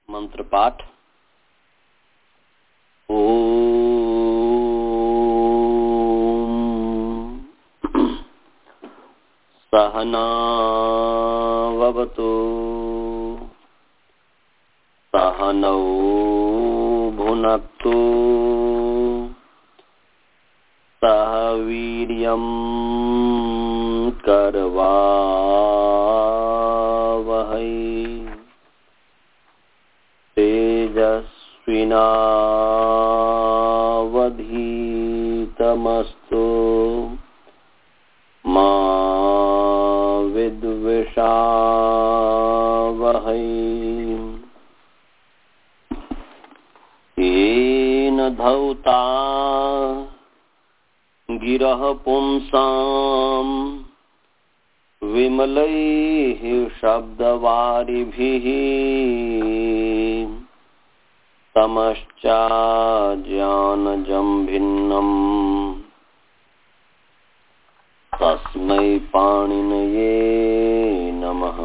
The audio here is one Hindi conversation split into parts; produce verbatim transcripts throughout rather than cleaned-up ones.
मंत्र पाठ। ओम सहनाववतु सहनौ भुनक्तु सह वीर्यं करवावहै तेजस्विनावधीतमस्तु मा विद्विषावहै। येन धौता गिरः पुंसां विमलैः शब्दवारिभिः तमश्चाज्ञानजं भिन्नम् तस्मै पाणिनये नमः।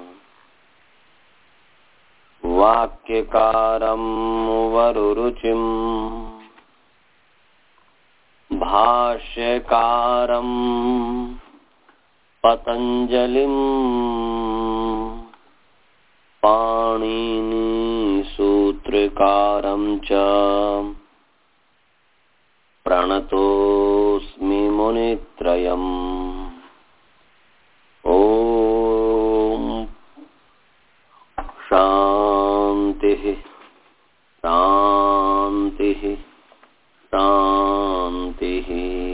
वाक्यकारं वरुरुचिं भाष्यकारं पतञ्जलिं पाणिनि सूत्रकारं च प्रणतोऽस्मि मुनित्रयम्। ॐ शान्तिः शान्तिः शान्तिः।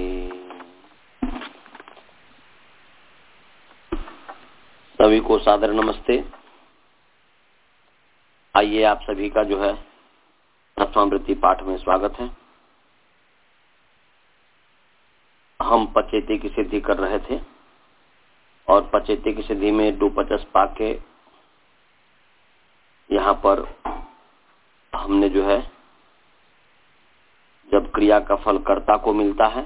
सभी को सादर नमस्ते। आइए आप सभी का जो है तत्वामृति पाठ में स्वागत है। हम पचेते की सिद्धि कर रहे थे और पचेते की सिद्धि में डू पचस पाके यहाँ पर हमने जो है जब क्रिया का फल कर्ता को मिलता है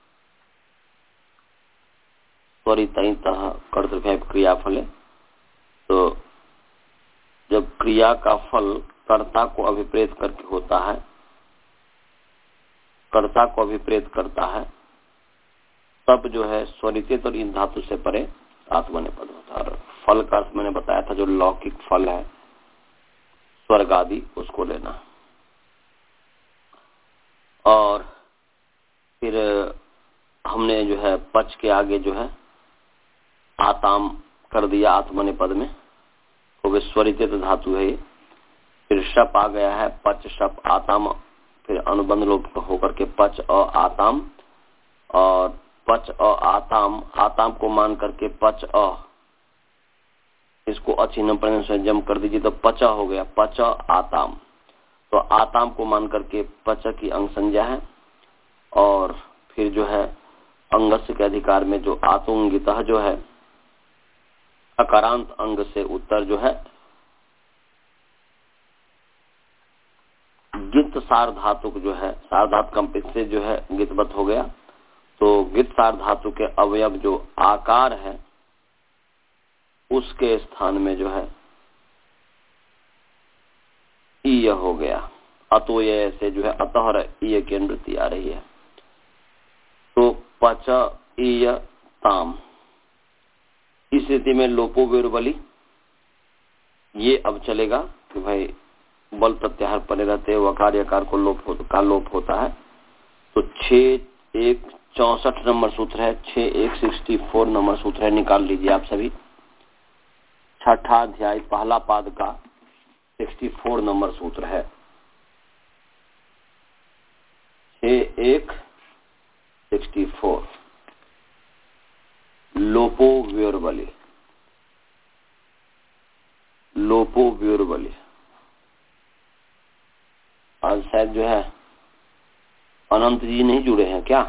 त्वरितः कर्तृभ्य क्रिया फले, तो जब क्रिया का फल कर्ता को अभिप्रेत करके होता है, कर्ता को अभिप्रेत करता है, तब जो है स्वरित और इन धातु से परे आत्मनेपद होता है। और फल का अर्थ मैंने बताया था जो लौकिक फल है स्वर्ग आदि उसको लेना। और फिर हमने जो है पच के आगे जो है आताम कर दिया आत्मनेपद में, तो स्वरित धातु है। फिर शप आ गया है पच शप आताम, फिर अनुबंध लोप होकर के पच और आताम, और पच और आताम आताम को मान करके पच अ, इसको अचिन्ह प्रणय से जम कर दीजिए तो पच हो गया पच आताम। तो आताम को मान करके पच की अंग संज्ञा है। और फिर जो है अंगस्य के अधिकार में जो आतुंगितः जो है अकारांत अंग से उत्तर जो है गित सार धातु जो है सारधात कंपित से जो है गितवत हो गया। तो गित सार धातु के अवयव जो आकार है उसके स्थान में जो है ईय हो गया। अतोय से जो है अतः ईय की अनुवृत्ति आ रही है। तो पच ईय ताम, इस स्थिति में लोपो विर्बली ये अब चलेगा कि भाई बल प्रत्याहार पड़े रहते वकार यकार को लोप हो, का लोप होता है। तो छह एक चौसठ नंबर सूत्र है, छह एक सिक्सटी फोर नंबर सूत्र है, निकाल लीजिए आप सभी। छठा अध्याय पहला पाद का सिक्सटी फोर नंबर सूत्र है, छह एक सिक्सटी फोर। लोपो व्योरबली, लोपो व्योरबली। आज शायद जो है अनंत जी नहीं जुड़े हैं क्या?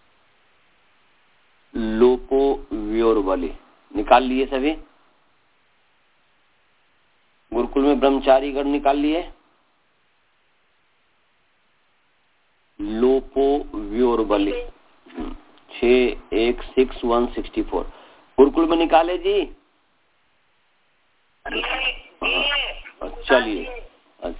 लोपो व्योरबली निकाल लिए सभी? गुरुकुल में ब्रह्मचारी गण निकाल लिए? लोपो व्योरबली छह एक six one sixty four gurukul में निकाले जी। चलिए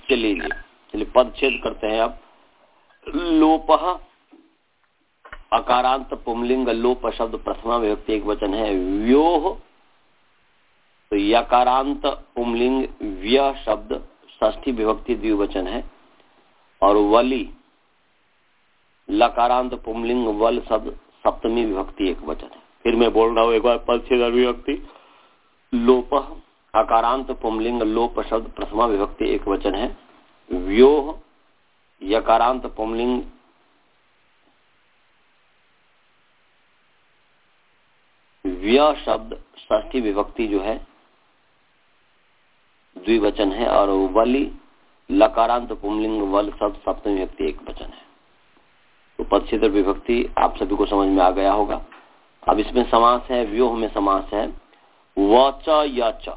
चलिए चलिए पदच्छेद करते हैं अब। लोपः अकारांत पुंलिंग लोप शब्द प्रथमा विभक्ति एक वचन है। व्योह तो यकारांत पुंलिंग व्य शब्द षष्ठी विभक्ति द्विवचन है। और वली लकारांत पुंलिंग वल शब्द सप्तमी विभक्ति एक वचन है। फिर मैं बोल रहा हूँ एक बार पदच्छेद विभक्ति। लोपः अकारांत पुंलिंग लोप शब्द प्रथमा विभक्ति एक वचन है। व्योह यकारांत पुंलिंग व्य शब्द षष्ठी विभक्ति जो है द्विवचन है। और वली लकारांत पुंलिंग वल शब्द सप्तमी विभक्ति एक वचन है। तो पदच्छेद विभक्ति आप सभी को समझ में आ गया होगा। अब इसमें समास है, व्योह में समास है वच यच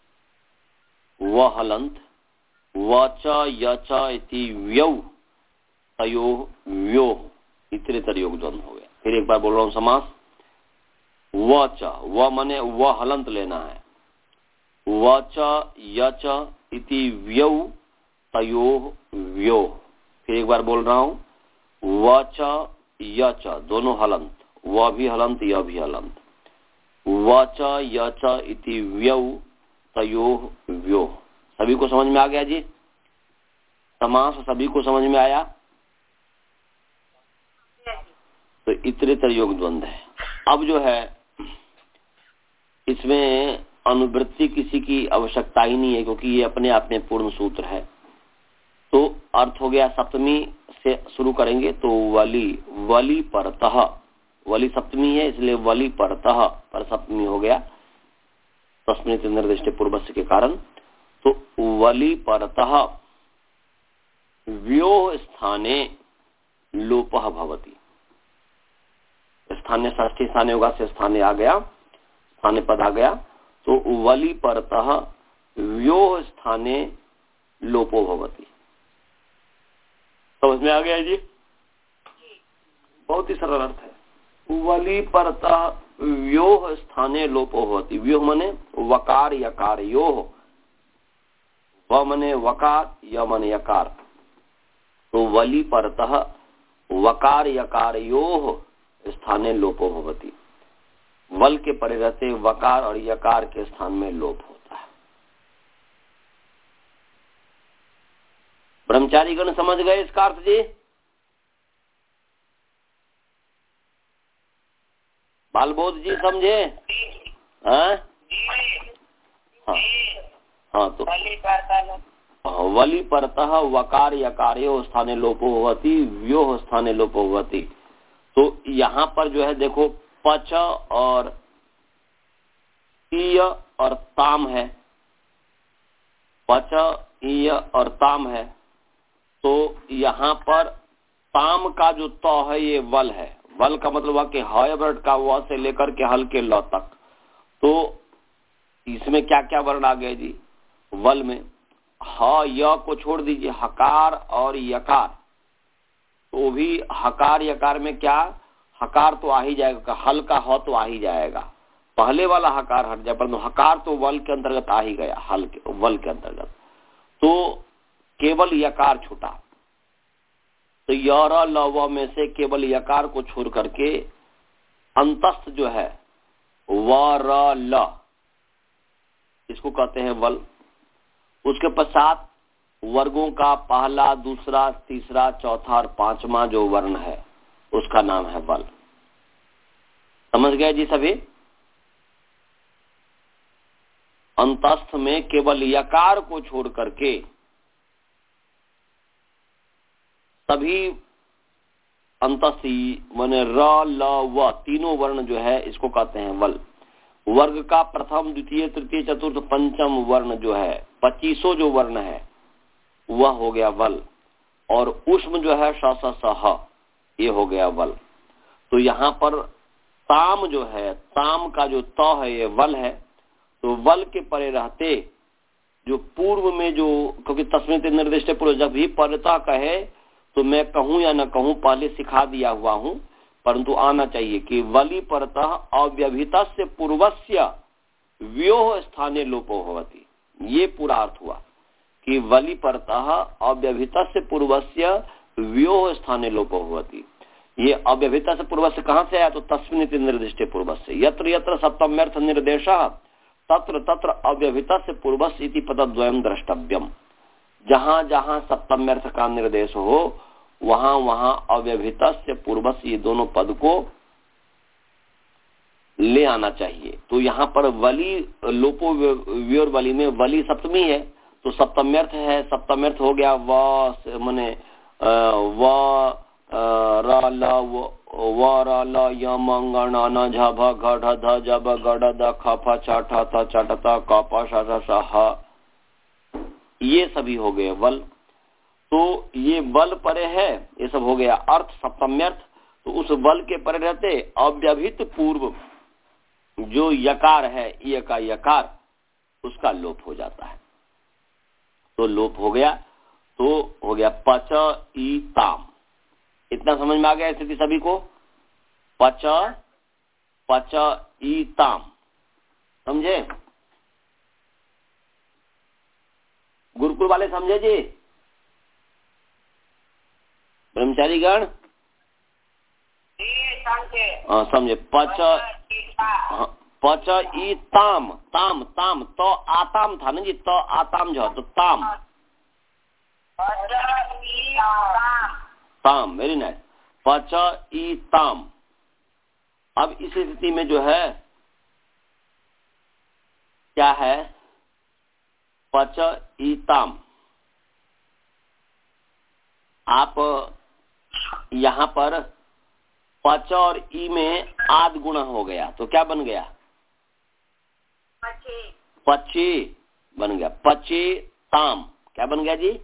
व हलंत वच यच इति व्यौ तयो व्योह इतरेतर योग द्वंद्व हो गया। फिर एक बार बोल रहा हूं समास। वच व मने व हलंत लेना है। वच यच इति व्यौ तयो व्योह। फिर एक बार बोल रहा हूं वच यच दोनों हलंत, व भी हलंत य भी हलंत। वच यच इति व्यौ तयोः व्योः। सभी को समझ में आ गया जी? समास सभी को समझ में आया? तो इतरेतर योग द्वंद्व है। अब जो है इसमें अनुवृत्ति किसी की आवश्यकता ही नहीं है, क्योंकि ये अपने आप में पूर्ण सूत्र है। तो अर्थ हो गया सप्तमी से शुरू करेंगे तो वली वली परतः, वली सप्तमी है इसलिए वली परतः पर सप्तमी हो गया तस्मिन् निर्दिष्टे पूर्वस्य के कारण। तो वली परतः व्योः स्थाने लोपः भवति। स्थाने षष्ठी स्थाने होगा से स्थाने आ गया, स्थाने पद आ गया। तो वली परतः व्योः स्थाने लोपो भवति। समझ में आ गया जी? बहुत ही सरल अर्थ है। वली परतः व्योः स्थाने लोपो भवति। व्योः मने वकार यकार योः, व मने वकार य मने यकार। तो वली परतः वकार यकार योः स्थाने लोपो भवति। वल के परे रहते वकार और यकार के स्थान में लोप होता है। ब्रह्मचारी गण समझ गए इसका अर्थ जी? बालबोध जी समझे? हाँ हाँ तो वली परतः वकार यकार्यो स्थाने लोपो भवति व्योः स्थाने लोपो भवति। तो यहाँ पर जो है देखो पच और ईय और ताम है, पच ईय और ताम है। तो यहाँ पर ताम का जो त है ये वल है। वल का मतलब हुआ कि ह वर्ड का व से लेकर के हल के ल तक। तो इसमें क्या क्या वर्ण आ गए जी? वल में ह य को छोड़ दीजिए, हकार और यकार। तो भी हकार यकार में क्या हकार तो आ ही जाएगा, हल का ह तो आ ही जाएगा, पहले वाला हकार हट जाए, परंतु हकार तो वल के अंतर्गत आ ही गया, हल के वल के अंतर्गत। तो केवल यकार छूटा। तो यर लव में से केवल यकार को छोड़ करके अंतस्थ जो है वर ल, इसको कहते हैं वल। उसके पश्चात वर्गों का पहला दूसरा तीसरा चौथा और पांचवा जो वर्ण है उसका नाम है वल। समझ गए जी सभी? अंतस्थ में केवल यकार को छोड़ करके सभी अंतस्थ माने र ल व तीनों वर्ण जो है इसको कहते हैं वल। वर्ग का प्रथम द्वितीय तृतीय चतुर्थ पंचम वर्ण जो है पच्चीसों जो वर्ण है वह हो गया वल। और उष्म जो है स स स ह ये हो गया वल। तो यहाँ पर ताम जो है, ताम का जो त है ये वल है। तो वल के परे रहते जो पूर्व में जो, क्योंकि तस्मिन् निर्दिष्टे पूर्व जब भी परता कहे तो मैं कहूं या न कहूं पहले सिखा दिया हुआ हूं, परंतु आना चाहिए कि वली परतः अव्यभितस्य पूर्वस्य व्योः स्थाने लोपो भवति। ये पूरा अर्थ हुआ कि वली परतः अव्यभितस्य पूर्वस्य व्योह स्थाने लोपो होती। ये अव्यभित से पूर्व से कहां से आया? तो तस्मिन् निर्दिष्टे पूर्व से। यत्र यत्र सप्तम्यर्थ निर्देशः तत्र तत्र अव्यभित से पूर्व इति पदद्वयम् द्रष्टव्यम। जहां जहां सप्तम्यर्थ का निर्देश हो वहां वहां अव्यभित से पूर्व ये दोनों पद को ले आना चाहिए। तो यहाँ पर वली लोपो व्योर वली में वली सप्तमी है तो सप्तम्यर्थ है, सप्तम्यर्थ हो गया व मने व र ल व र ल यम गण न झ भ घ ढ ध ज ब ग ड द ख फ छ ठ थ च ट त क प श ष स ह, ये सभी हो गए वल। तो ये वल परे है, ये सब हो गया अर्थ सप्तम्यर्थ। तो उस वल के परे रहते अव्यभित पूर्व जो यकार है ये का यकार उसका लोप हो जाता है। तो लोप हो गया तो हो गया पच ई ताम। इतना समझ में आ गया स्थिति सभी को? पच पच ई ताम, समझे? गुरुकुल वाले समझे जी? ब्रह्मचारी गण हाँ समझे। पच हाँ, पच ई ताम, ताम ताम तो आताम था ना जी, तो आताम जो तो ताम ताम, वेरी नाइस। पच ई ताम। अब इस स्थिति में जो है क्या है? पच ई ताम। आप यहां पर पच और ई में आद गुणा हो गया तो क्या बन गया? पचे, पचे बन गया। पचे ताम क्या बन गया जी?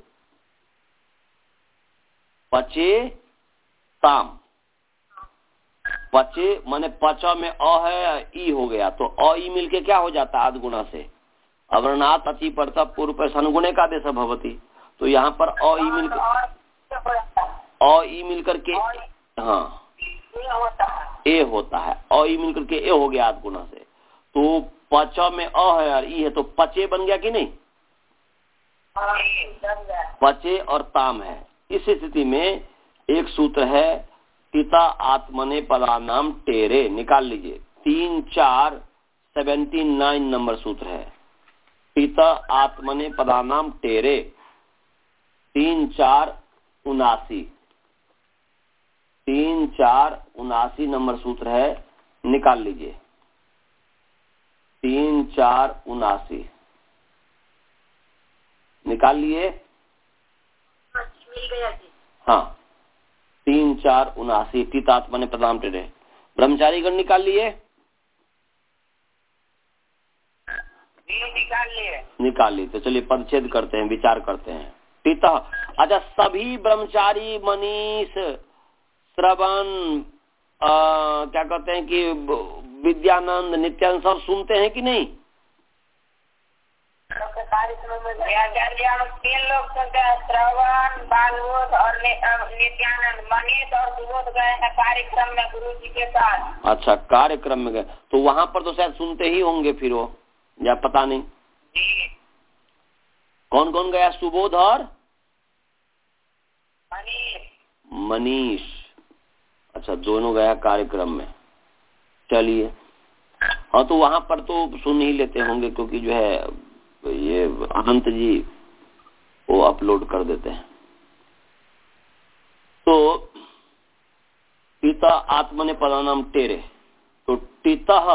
पचे ताम। पचे माने पच में अ है ई हो गया तो अ ई मिलके क्या हो जाता है? आद गुणा से अवर्णात अति परता पूर्व पर गुणे का देश भवती। तो यहाँ पर अ ई मिलकर अ ई मिलकर के हाँ ए होता है, अ ई मिलकर के ए हो गया आद गुणा से। तो पच में अ है और ई है तो पचे बन गया कि नहीं? पचे और ताम है। इस स्थिति में एक सूत्र है पिता आत्मने पदानाम टेरे, निकाल लीजिए। तीन चार सेवेंटी नाइन नंबर सूत्र है। पिता आत्मने पदानाम टेरे, तीन चार उनासी, तीन चार उनासी नंबर सूत्र है, निकाल लीजिए। तीन चार उनासी निकाल लिए? मिल गया जी। हाँ, तीन चार उनासी तीतात्मा ने प्रदान टेरे। ब्रह्मचारी गण निकाल लिए? निकाल लिए निकाल लिए तो चलिए परिच्छेद करते हैं, विचार करते हैं। पिता, अच्छा सभी ब्रह्मचारी मनीष श्रवण क्या कहते हैं कि विद्यानंद नित्यानंद सब सुनते हैं कि नहीं? तीन लोग सुनते हैं, श्रवण, बालबोध और नित्यानंद। मनीष और सुबोध गए हैं कार्यक्रम में गुरु जी के साथ। अच्छा, कार्यक्रम में गए तो वहाँ पर तो शायद सुनते ही होंगे फिर वो, या पता नहीं जी। कौन कौन गया? सुबोध और मनीष। मनीष, अच्छा दोनों गया कार्यक्रम में। चलिए हाँ, तो वहाँ पर तो सुन ही लेते होंगे क्योंकि जो है ये अनंत जी वो अपलोड कर देते हैं। तो पिता आत्मने पदानाम टेरे, तो टितः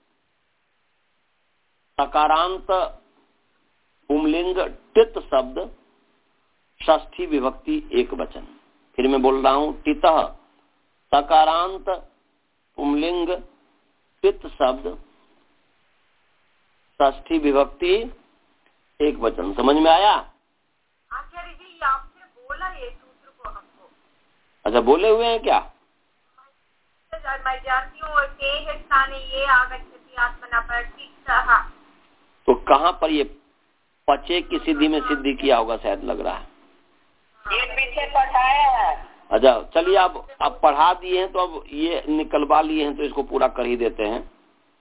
सकारांत पुंलिंग टित शब्द षष्ठी विभक्ति एक वचन। फिर मैं बोल रहा हूं, टितः सकारांत पुंलिंग टित शब्द षष्ठी विभक्ति एक वचन। समझ में आया? आचार्य जी आपने बोला ये सूत्र को हमको। अच्छा बोले हुए हैं क्या? मैं जानती हूँ के स्थाने ये आगच्छति आत्मना पर टितः। तो कहाँ पर ये पचे की सिद्धि में सिद्धि किया होगा शायद, लग रहा है ये पीछे पढ़ाया है। अच्छा चलिए, अब अब पढ़ा दिए हैं तो अब ये निकलवा लिए हैं तो इसको पूरा कर ही देते हैं।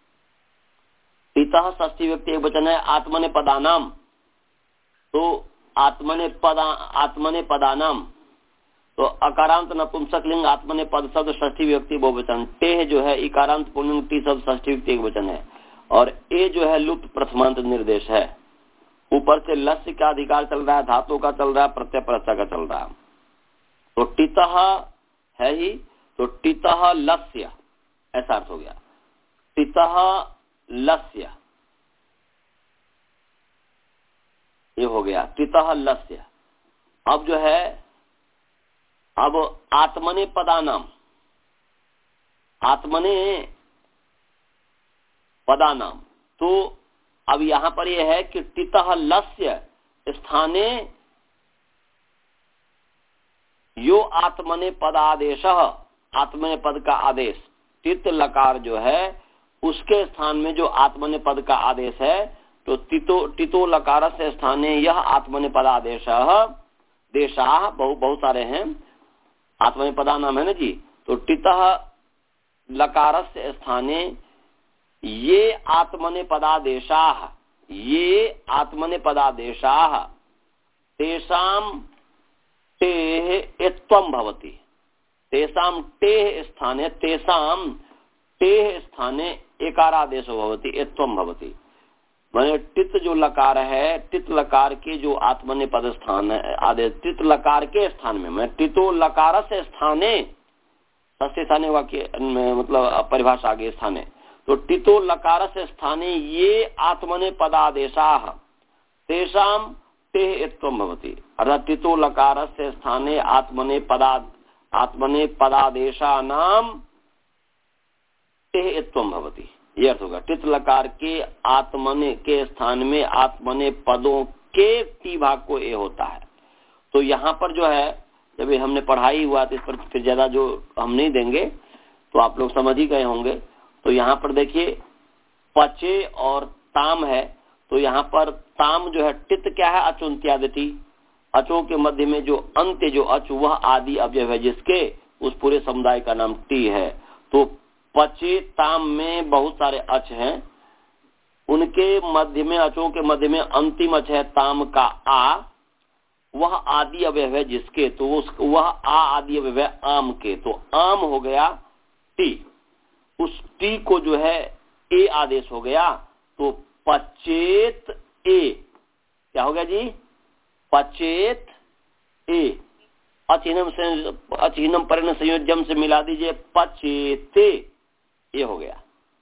पिता षष्ठी व्यक्ति एक वचन है, आत्मने पदानाम। तो आत्मने पदा आत्मने पदानाम, तो अकारांत नपुंसक लिंग आत्मने पद शब्द षष्ठी विभक्ति बहुवचन, टेह जो है इकारांत पुल्लिंग टी शब्द षष्ठी विभक्ति एक वचन है, और ए जो है लुप्त प्रथमांत निर्देश है। ऊपर से लस्य का अधिकार चल रहा है, धातु का चल रहा है, प्रत्यय परस्ता का चल रहा है। तो टितः है ही, तो टितः लस्य ऐसा अर्थ हो गया, टितः लस्य ये हो गया टितः लस्य। अब जो है अब आत्मने पदानाम, आत्मने पदानाम, तो अब यहां पर यह है कि टितः लस्य स्थाने यो आत्मने पदादेश, आत्मने पद का आदेश, टित लकार जो है उसके स्थान में जो आत्मने पद का आदेश है, तो टितो टितो लकार से स्थाने यह आत्मने पदादेश, देशा बहु बहुत सारे हैं, आत्मने पदा नाम है ना जी। तो टितः लकार से स्थाने ये आत्मने पदादेशा, ये आत्मने पदादेशा तेषाम टेह एत्वम भवति, तेषाम टेह स्थाने तेषाम टेह स्थाने एकारादेशो भवति, एत्वम भवति। माने टित जो लकार है, टित लकार के जो आत्मने पद स्थान है आदेश, टित लकार के स्थान में, मैं टितो लकार से स्थाने सस्ते स्थाने वाक्य मतलब परिभाषा आगे स्थाने, तो टितो लकार से स्थाने ये आत्मने पदादेशा तेषाम टेह एत्वम भवति, अर्थात टितो लकार से स्थाने आत्मने पदा आत्मने पदादेशा नाम टेह एत्वम भवति, ये अर्थ होगा। टित लकार के आत्मने के स्थान में आत्मने पदों के टी भाग को ए होता है। तो यहाँ पर जो है जब हमने पढ़ाई हुआ तो इस पर फिर ज्यादा जो हम नहीं देंगे, तो आप लोग समझ ही गए होंगे। तो यहाँ पर देखिए पचे और ताम है, तो यहाँ पर ताम जो है टित क्या है, अचुंत्यादिति, अचों के मध्य में जो अंत्य जो अच वह आदि अवयव है जिसके, उस पूरे समुदाय का नाम टी है। तो पचे ताम में बहुत सारे अच हैं, उनके मध्य में अचों के मध्य में अंतिम अच है ताम का आ, वह आदि अवयव है जिसके, तो उस वह आ आदि अवयव है आम के, तो आम हो गया टी, उस टी को जो है ए आदेश हो गया, तो पचेत ए क्या हो गया जी, पचेत ए, अचिन्हम से अचिन्हम परिण संयोजम से मिला दीजिए, पचेते ये हो गया,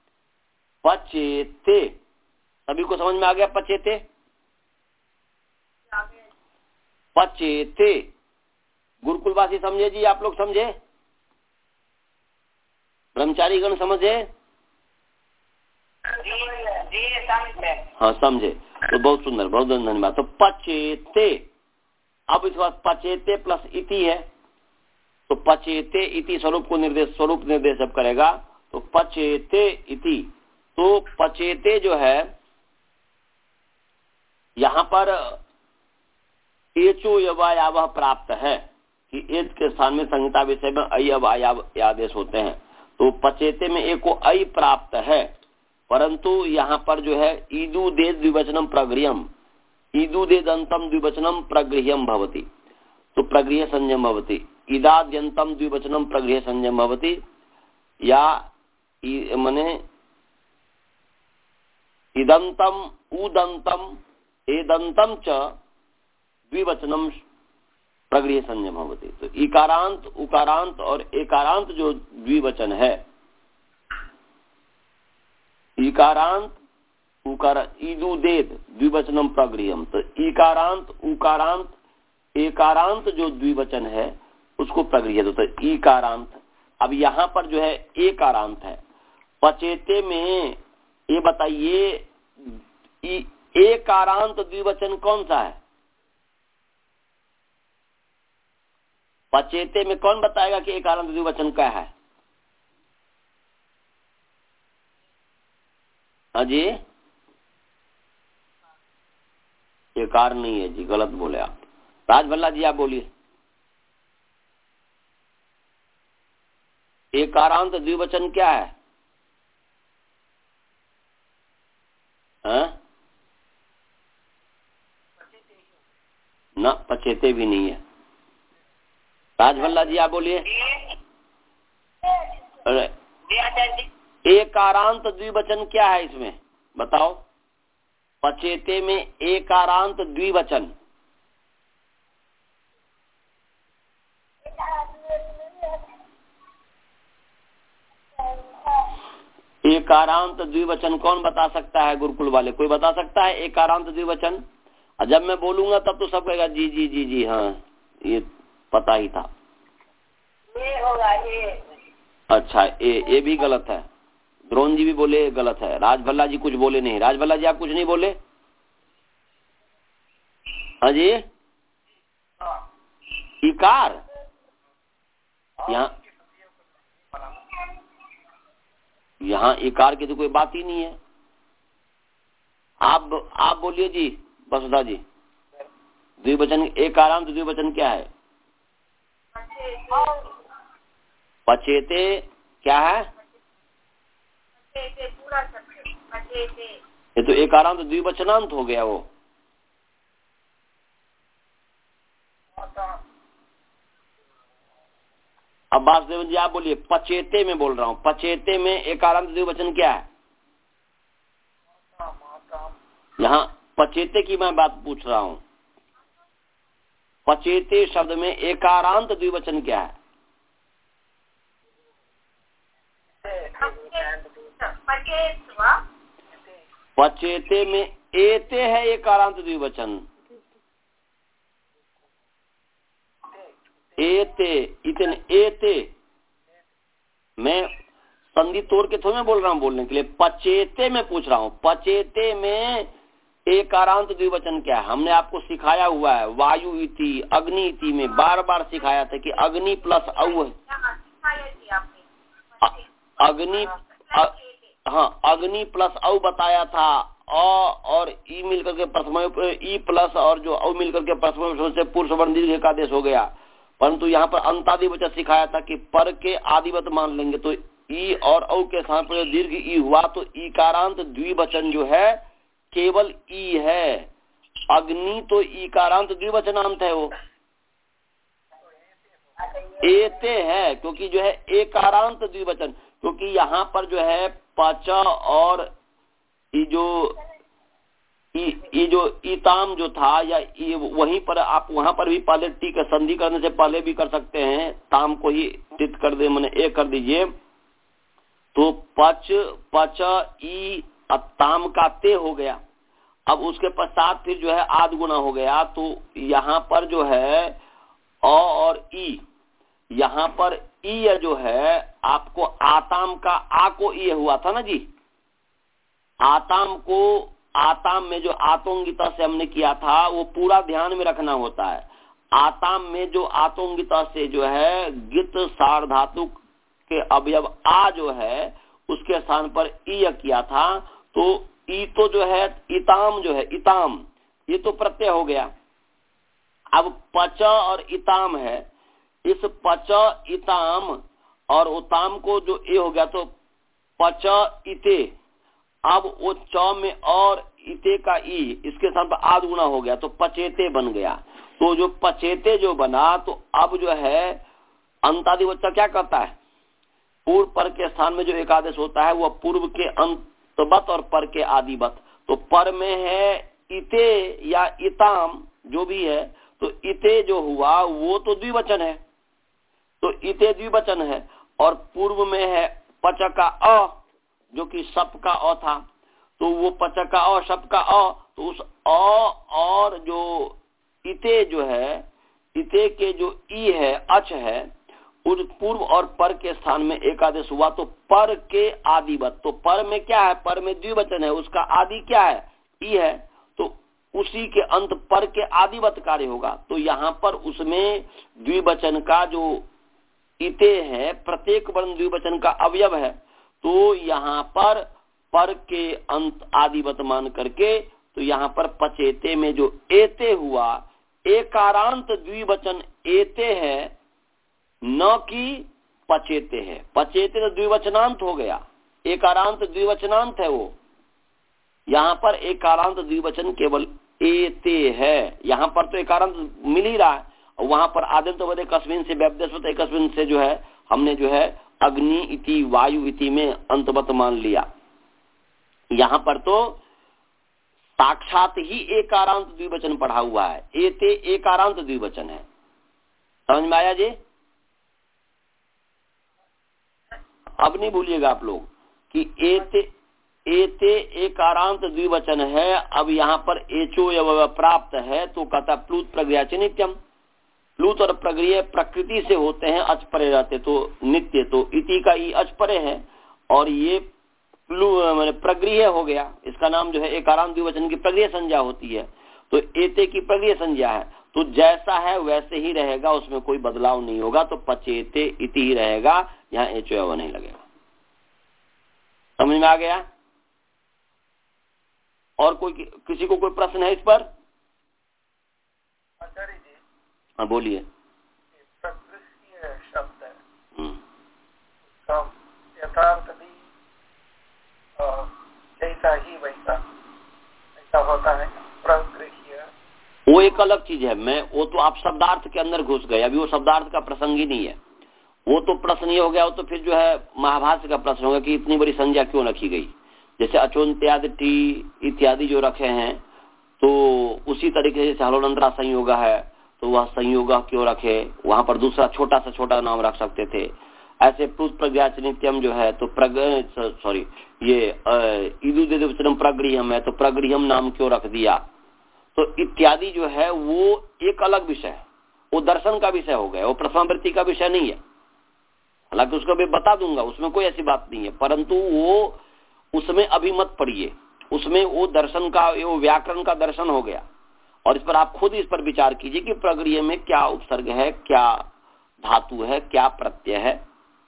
पचेते। सभी को समझ में आ गया पचेते, पचेते। गुरुकुलवासी समझे जी, आप लोग समझे, ब्रह्मचारी गण समझे जी, समझे, हाँ समझे, तो बहुत सुंदर, बहुत धन्यवाद। तो पचेते, अब इस बात पचेते प्लस इति है, तो पचेते इति स्वरूप को निर्देश स्वरूप निर्देश अब करेगा, तो पचेते इति, तो पचेते जो है यहाँ पर एचो यवायाव प्राप्त है कि एच के स्थान में संहिता विषय में अय अवायाव आदेश होते हैं, तो पचेते में एक को अय प्राप्त है, परंतु यहाँ पर जो है ईदु दे द्विवचनम प्रगृह्यम, ईदु दे दंतम द्विवचनम प्रगृह्यम भवति, तो प्रगृह्य संयम भवति, इदाद्यंतम द्विवचनम प्रगृह्य संयम भवति, या मने इदंतम उदंतम एदंतम च द्विवचनम प्रगृह्य संयम भवति। तो इकारांत उकारांत और एकारांत जो द्विवचन है, इकारांत उकार ईदुदेद द्विवचनम प्रगृह्यम, तो इकारांत उकारांत एकारांत जो द्विवचन है उसको प्रगृह्य होता है इकारांत। अब यहाँ पर जो है एकारांत है, पचेते में ये बताइए एकारांत द्विवचन कौन सा है, पचेते में कौन बताएगा कि एकारांत द्विवचन क्या है? हाँ जी, एकार नहीं है जी, गलत बोले आप। राज भल्ला जी आप बोलिए, एकारांत द्विवचन क्या है? हाँ? न पचेते भी नहीं है। राजभल्ला जी आप बोलिए। एकारांत द्विवचन क्या है इसमें बताओ? पचेते में एकारांत द्विवचन एकारांत द्विवचन कौन बता सकता है? गुरुकुल वाले कोई बता सकता है एकारांत द्विवचन? जब मैं बोलूंगा तब तो सब कहेगा जी जी जी जी हाँ ये पता ही था। ये होगा ये। अच्छा ए ए भी गलत है। द्रोण जी भी बोले गलत है। राजभल्ला जी कुछ बोले नहीं। राजभल्ला जी आप कुछ नहीं बोले? हाँ जी। इकार यहाँ यहाँ इकार की तो कोई बात ही नहीं है। आप आप बोलिए जी वसुधा जी। द्विवचन एकारांत द्विवचन क्या है? पचेते क्या है? ये तो एकारांत द्विवचनांत हो गया वो। अब वासुदेव जी आप बोलिए। पचेते में बोल रहा हूँ। पचेते में एकारांत द्विवचन क्या है? यहाँ पचेते की मैं बात पूछ रहा हूँ। पचेते शब्द में एकारांत द्विवचन क्या है? पचेते में एते है एकारांत द्विवचन। एते इतने एते मैं संधि तोड़ के थोड़ा बोल रहा हूँ बोलने के लिए। पचेते में पूछ रहा हूँ। पचेते में एकारांत द्विवचन क्या है? हमने आपको सिखाया हुआ है वायु इति अग्नि इति में बार बार सिखाया था कि अग्नि प्लस औ अग्नि हाँ अग्नि प्लस औ बताया था। अ और ई मिलकर के प्रथम ई प्लस और जो औ मिलकर के प्रथम से पुरुष वर्ण दीर्घ का आदेश हो गया। परंतु यहाँ पर अंतादिवचन सिखाया था कि पर के आदिवत मान लेंगे तो ई और औ के स्थान पर दीर्घ ई हुआ तो ईकारांत द्विवचन जो है केवल ई है। अग्नि तो ईकारांत द्विवचनांत है वो। एते है क्योंकि जो है एकारांत द्विवचन क्योंकि यहाँ पर जो है पच और ये जो ये जो ईताम जो था या वहीं पर आप वहां पर भी पहले टी का संधि करने से पहले भी कर सकते हैं। ताम को ही टित कर दे मैंने ए कर दीजिए तो पच पच ई ताम का ते हो गया। अब उसके पश्चात फिर जो है आध गुना हो गया तो यहाँ पर जो है अ और ई यहाँ पर ई जो है आपको आताम का आ को ई हुआ था ना जी। आताम को आताम में जो आतोंगिता से हमने किया था वो पूरा ध्यान में रखना होता है। आताम में जो आतोंगिता से जो है गित सार्वधातु के अवयव आ जो है उसके स्थान पर ई किया था तो ई तो जो है इताम जो है इताम ये तो प्रत्यय हो गया। अब पच और इताम है। इस पच इताम और उताम को जो ए हो गया तो पच इते। अब वो च में और इते का ई इसके साथ आध गुना हो गया तो पचेते बन गया। तो जो पचेते जो बना तो अब जो है अंतादिवचन क्या करता है? पूर्व पर के स्थान में जो एकादेश होता है वह पूर्व के अंतवत और पर के आदिवत। तो पर में है इते या इताम जो भी है तो इते जो हुआ वो तो द्विवचन है तो इते द्विवचन है और पूर्व में है पच का अ जो कि सप का अ था तो वो पच का अ सप का अ तो उस अ और जो इते जो है इते के जो ई है अच है उस पूर्व और पर के स्थान में एकादेश हुआ तो पर के आदिवत। तो पर में क्या है? पर में द्विवचन है उसका आदि क्या है? ई है तो उसी के अंत पर के आदिवत कार्य होगा। तो यहाँ पर उसमें द्विवचन का जो इते है प्रत्येक वर्ण द्विवचन का अवयव है तो यहाँ पर पर के अंत आदिवत मान करके तो यहाँ पर पचेते में जो एते हुआ एकारांत द्विवचन एते है न कि पचेते है। पचेते तो द्विवचनांत हो गया एकारांत द्विवचनांत है वो। यहाँ पर एकारांत द्विवचन केवल एते है, यहाँ पर तो एकारांत मिल ही रहा है, और वहां पर आदिम तो बदे कस्मिन से व्यपदेश कस्मिन से जो है हमने जो है अग्नि इति वायु इति में अंतवत मान लिया। यहाँ पर तो साक्षात ही एकारांत द्विवचन पढ़ा हुआ है, एते एकारांत द्विवचन है। समझ में आया जी? अब नहीं भूलिएगा आप लोग कि एते एते एकारांत द्विवचन है। अब यहाँ पर एचो या प्राप्त है तो कहता प्लूत प्रक्रिया च नित्यम, प्लूत और प्रक्रिया प्रकृति से होते हैं, अचपरे रहते तो नित्य, तो इति का ई अचपरे है और ये मैंने प्रक्रिया हो गया, इसका नाम जो है एकारांत द्विवचन की प्रक्रिया संज्ञा होती है, तो एते की प्रक्रिया संज्ञा है, तो जैसा है वैसे ही रहेगा, उसमें कोई बदलाव नहीं होगा, तो पचेते इति ही रहेगा, यहाँ एचो नहीं लगेगा। समझ में आ गया? और कोई किसी को कोई प्रश्न है इस पर? आचार्य जी हाँ बोलिए। प्रकृति शब्द है, हम्म यथार्थ भी जैसा ही वैसा ऐसा होता है प्रकृति, वो एक अलग चीज है। मैं वो तो आप शब्दार्थ के अंदर घुस गए, अभी वो शब्दार्थ का प्रसंग ही नहीं है, वो तो प्रश्न ये हो गया, वो तो फिर जो है महाभाष्य का प्रश्न होगा कि इतनी बड़ी संज्ञा क्यों रखी गई, जैसे अचोन्त्यादि टी इत्यादि जो रखे हैं, तो उसी तरीके से हलोनंतरा संयोग है, तो वह संयोग क्यों रखे, वहां पर दूसरा छोटा सा छोटा नाम रख सकते थे। ऐसे प्लुत प्रज्ञा च नित्यम जो है तो प्रग सॉरी ये इदुदेवचनम प्रगृहम है, तो प्रगृहम नाम क्यों रख दिया, तो इत्यादि जो है वो एक अलग विषय है, वो दर्शन का विषय हो गया, वो प्रथमावृत्ति का विषय नहीं है। हालांकि उसको भी बता दूंगा, उसमें कोई ऐसी बात नहीं है, परंतु वो उसमें अभी मत पढ़िए, उसमें वो दर्शन का वो व्याकरण का दर्शन हो गया, और इस पर आप खुद इस पर विचार कीजिए कि प्रगृह में क्या उपसर्ग है, क्या धातु है, क्या प्रत्यय है।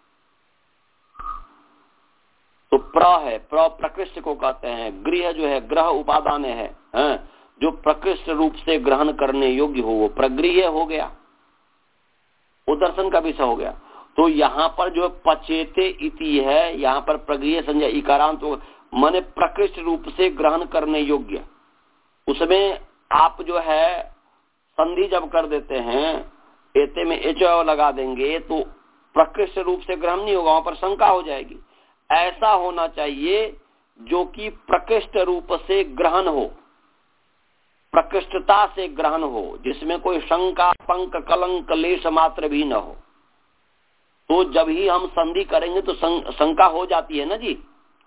तो प्र है, प्र प्रकृष्ट को कहते हैं, गृह जो है ग्रह उपादान है, है जो प्रकृष्ट रूप से ग्रहण करने योग्य हो, वो प्रगृह हो गया, वो दर्शन का विषय हो गया। तो यहाँ पर जो पचेते इति है, यहाँ पर प्रगृह संज्ञा इकारांत तो माने प्रकृष्ट रूप से ग्रहण करने योग्य, उसमें आप जो है संधि जब कर देते हैं, एते में एच लगा देंगे तो प्रकृष्ट रूप से ग्रहण नहीं होगा, वहां पर शंका हो जाएगी। ऐसा होना चाहिए जो कि प्रकृष्ट रूप से ग्रहण हो, प्रकृष्टता से ग्रहण हो, जिसमें कोई शंका पंक कलंक लेश मात्र भी न हो। तो जब ही हम संधि करेंगे तो शंका हो जाती है ना जी।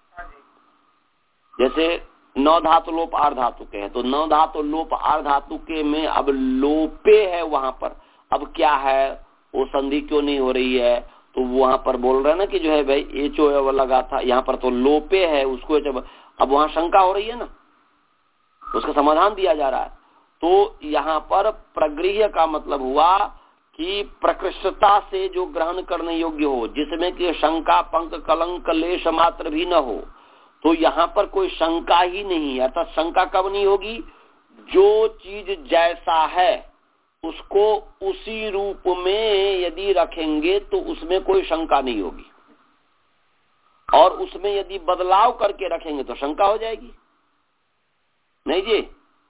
जैसे नौ धातु लोप आठ धातु के है, तो नौ धातु लोप आठ धातु के में अब लोपे है, वहां पर अब क्या है, वो संधि क्यों नहीं हो रही है, तो वहां पर बोल रहे हैं ना कि जो है भाई एचो लगा था, यहाँ पर तो लोपे है, उसको जब अब वहां शंका हो रही है ना, उसका समाधान दिया जा रहा है। तो यहाँ पर प्रगृह का मतलब हुआ कि प्रकृष्टता से जो ग्रहण करने योग्य हो, जिसमें कि शंका पंक कलंक लेश मात्र भी न हो, तो यहाँ पर कोई शंका ही नहीं है। अर्थात शंका कब नहीं होगी, जो चीज जैसा है उसको उसी रूप में यदि रखेंगे तो उसमें कोई शंका नहीं होगी, और उसमें यदि बदलाव करके रखेंगे तो शंका हो जाएगी। नहीं जी?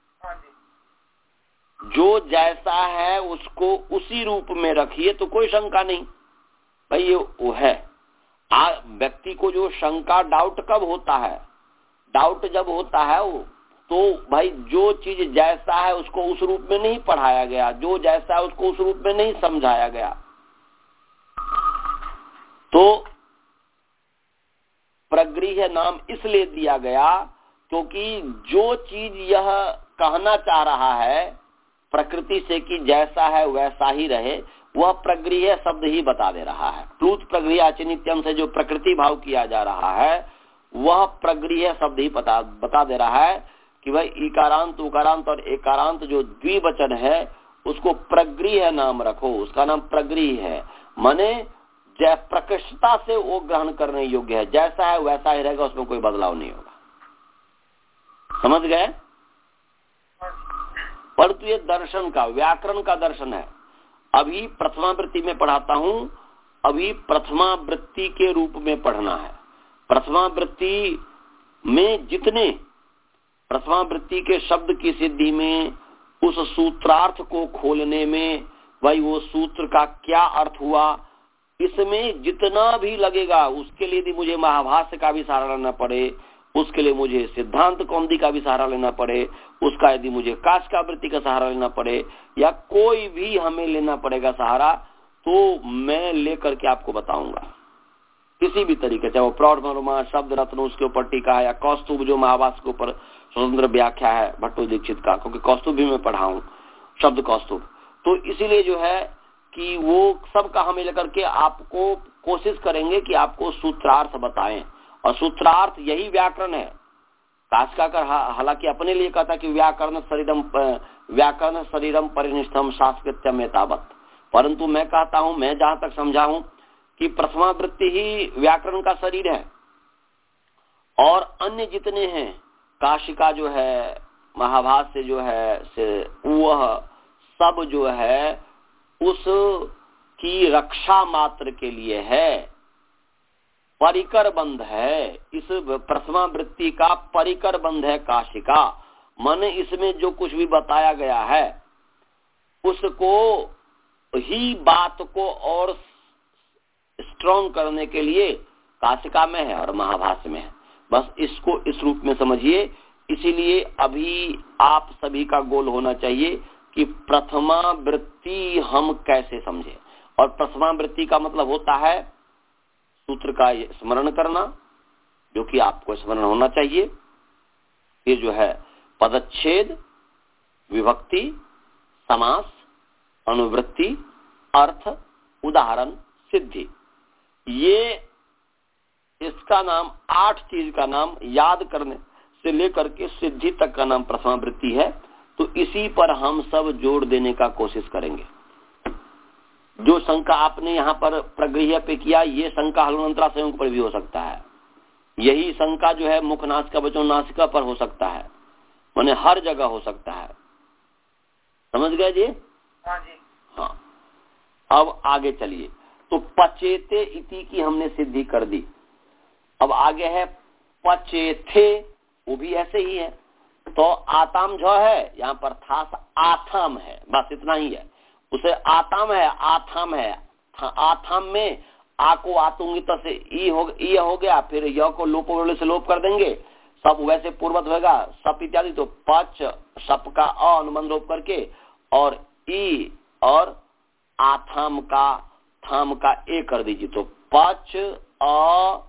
जो जैसा है उसको उसी रूप में रखिए तो कोई शंका नहीं। भाई ये वो है, व्यक्ति को जो शंका डाउट कब होता है, डाउट जब होता है वो तो भाई जो चीज जैसा है उसको उस रूप में नहीं पढ़ाया गया, जो जैसा है उसको उस रूप में नहीं समझाया गया। तो प्रगृह नाम इसलिए दिया गया क्योंकि जो चीज यह कहना चाह रहा है प्रकृति से कि जैसा है वैसा ही रहे, वह प्रगृह शब्द ही बता दे रहा है। प्लूत प्रगृह नित्यम से जो प्रकृति भाव किया जा रहा है वह प्रगृह शब्द ही बता बता दे रहा है कि भाई इकारांत उकारांत और एकारांत जो द्विवचन है उसको प्रगृह नाम रखो, उसका नाम प्रगृह है। माने जै प्रकृष्टता से वो ग्रहण करने योग्य है, जैसा है वैसा ही रहेगा, उसमें कोई बदलाव नहीं होगा। समझ गए? परंतु ये दर्शन का व्याकरण का दर्शन है। अभी प्रथमावृत्ति में पढ़ाता हूं, अभी प्रथमावृत्ति के रूप में पढ़ना है। प्रथमावृत्ति में जितने प्रथमावृत्ति के शब्द की सिद्धि में, उस सूत्रार्थ को खोलने में, भाई वो सूत्र का क्या अर्थ हुआ, इसमें जितना भी लगेगा, उसके लिए यदि मुझे महाभाष्य का भी सहारा लेना पड़े, उसके लिए मुझे सिद्धांत कौमुदी का भी सहारा लेना पड़े, उसका यदि मुझे काशिकावृत्ति का सहारा लेना पड़े, या कोई भी हमें लेना पड़ेगा सहारा, तो मैं लेकर के आपको बताऊंगा किसी भी तरीके, चाहे वो प्रौढ़ मनोरमा, शब्द रत्न उसके ऊपर टीका है, या कौस्तुभ जो महाभाष्य के ऊपर स्वतंत्र व्याख्या है भट्टो दीक्षित का, क्योंकि कौस्तुभ भी मैं पढ़ा हूँ, शब्द कौस्तुभ। तो इसीलिए जो है कि वो सब का हमें लेकर के आपको कोशिश करेंगे कि आपको सूत्रार्थ बताएं, और सूत्रार्थ यही व्याकरण है। काशिकाकर हालांकि अपने लिए कहता कि व्याकरण शरीरम व्याकरण शरीरम परिनिष्ठम शास्त्रकृत्यम एतावत्, परंतु मैं कहता हूं, मैं जहां तक समझा हूं कि प्रथमावृत्ति ही व्याकरण का शरीर है, और अन्य जितने हैं, काशिका जो है, महाभाष्य जो है, से वह सब जो है उस की रक्षा मात्र के लिए है, परिकर बंध है। इस प्रथमावृत्ति का परिकर बंध है काशिका, माने इसमें जो कुछ भी बताया गया है उसको ही बात को और स्ट्रॉन्ग करने के लिए काशिका में है और महाभाष्य में है। बस इसको इस रूप में समझिए। इसीलिए अभी आप सभी का गोल होना चाहिए कि प्रथमावृत्ति हम कैसे समझे, और प्रथमावृत्ति का मतलब होता है सूत्र का स्मरण करना, जो कि आपको स्मरण होना चाहिए। ये जो है पदच्छेद, विभक्ति, समास, अनुवृत्ति, अर्थ, उदाहरण, सिद्धि, ये इसका नाम, आठ चीज का नाम याद करने से लेकर के सिद्धि तक का नाम प्रथमावृत्ति है। तो इसी पर हम सब जोड़ देने का कोशिश करेंगे। जो शंका आपने यहाँ पर प्रगृह्य पे किया, ये शंका हलवंतरा संयोग पर भी हो सकता है। यही शंका जो है मुख नासिका वचन नासिका पर हो सकता है, माने हर जगह हो सकता है। समझ गए जी? हाँ जी। हाँ, अब आगे चलिए। तो पचेते इति की हमने सिद्धि कर दी। अब आगे है पचेथे, वो भी ऐसे ही है। तो आताम जो है यहाँ पर था आथाम है, बस इतना ही है। उसे आताम है, आथाम है। आथाम में आ को आतुंगी तो से ई हो, ई हो गया, फिर य को लोप बोले से लोप कर देंगे, सब वैसे पूर्वत होगा, सप इत्यादि। तो पच सप का अ अनुबंध लोप करके, और ई और आथाम का थाम का ए कर दीजिए। तो पच अ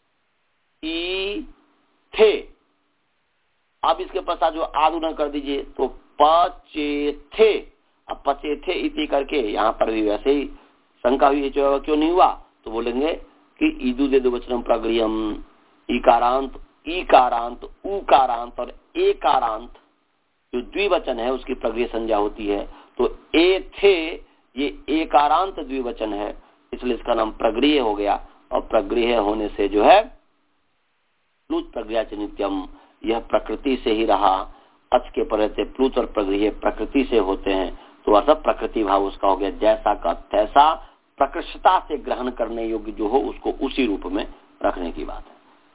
ई थे। अब इसके पश्चात जो आदुना कर दीजिए, तो पचे थे। अब पचे थे इति करके यहाँ पर भी वैसे ही शंका हुई, क्यों नहीं हुआ? तो बोलेंगे कि ईदु दे वचनम प्रगृहम, इकारांत, ईकारांत, उकारांत और एकारांत जो द्विवचन है उसकी प्रगृह संज्ञा होती है। तो ए थे ये एकारांत द्विवचन है, इसलिए इसका नाम प्रगृह हो गया। और प्रगृह होने से जो है प्लुत प्रगृह च नित्यम, यह प्रकृति से ही रहा। अच के पर रहते प्लुत और प्रगृह प्रकृति से होते हैं, तो ऐसा प्रकृति भाव उसका हो गया। जैसा का तैसा, प्रकृष्टता से ग्रहण करने योग्य जो हो उसको उसी रूप में रखने की बात है।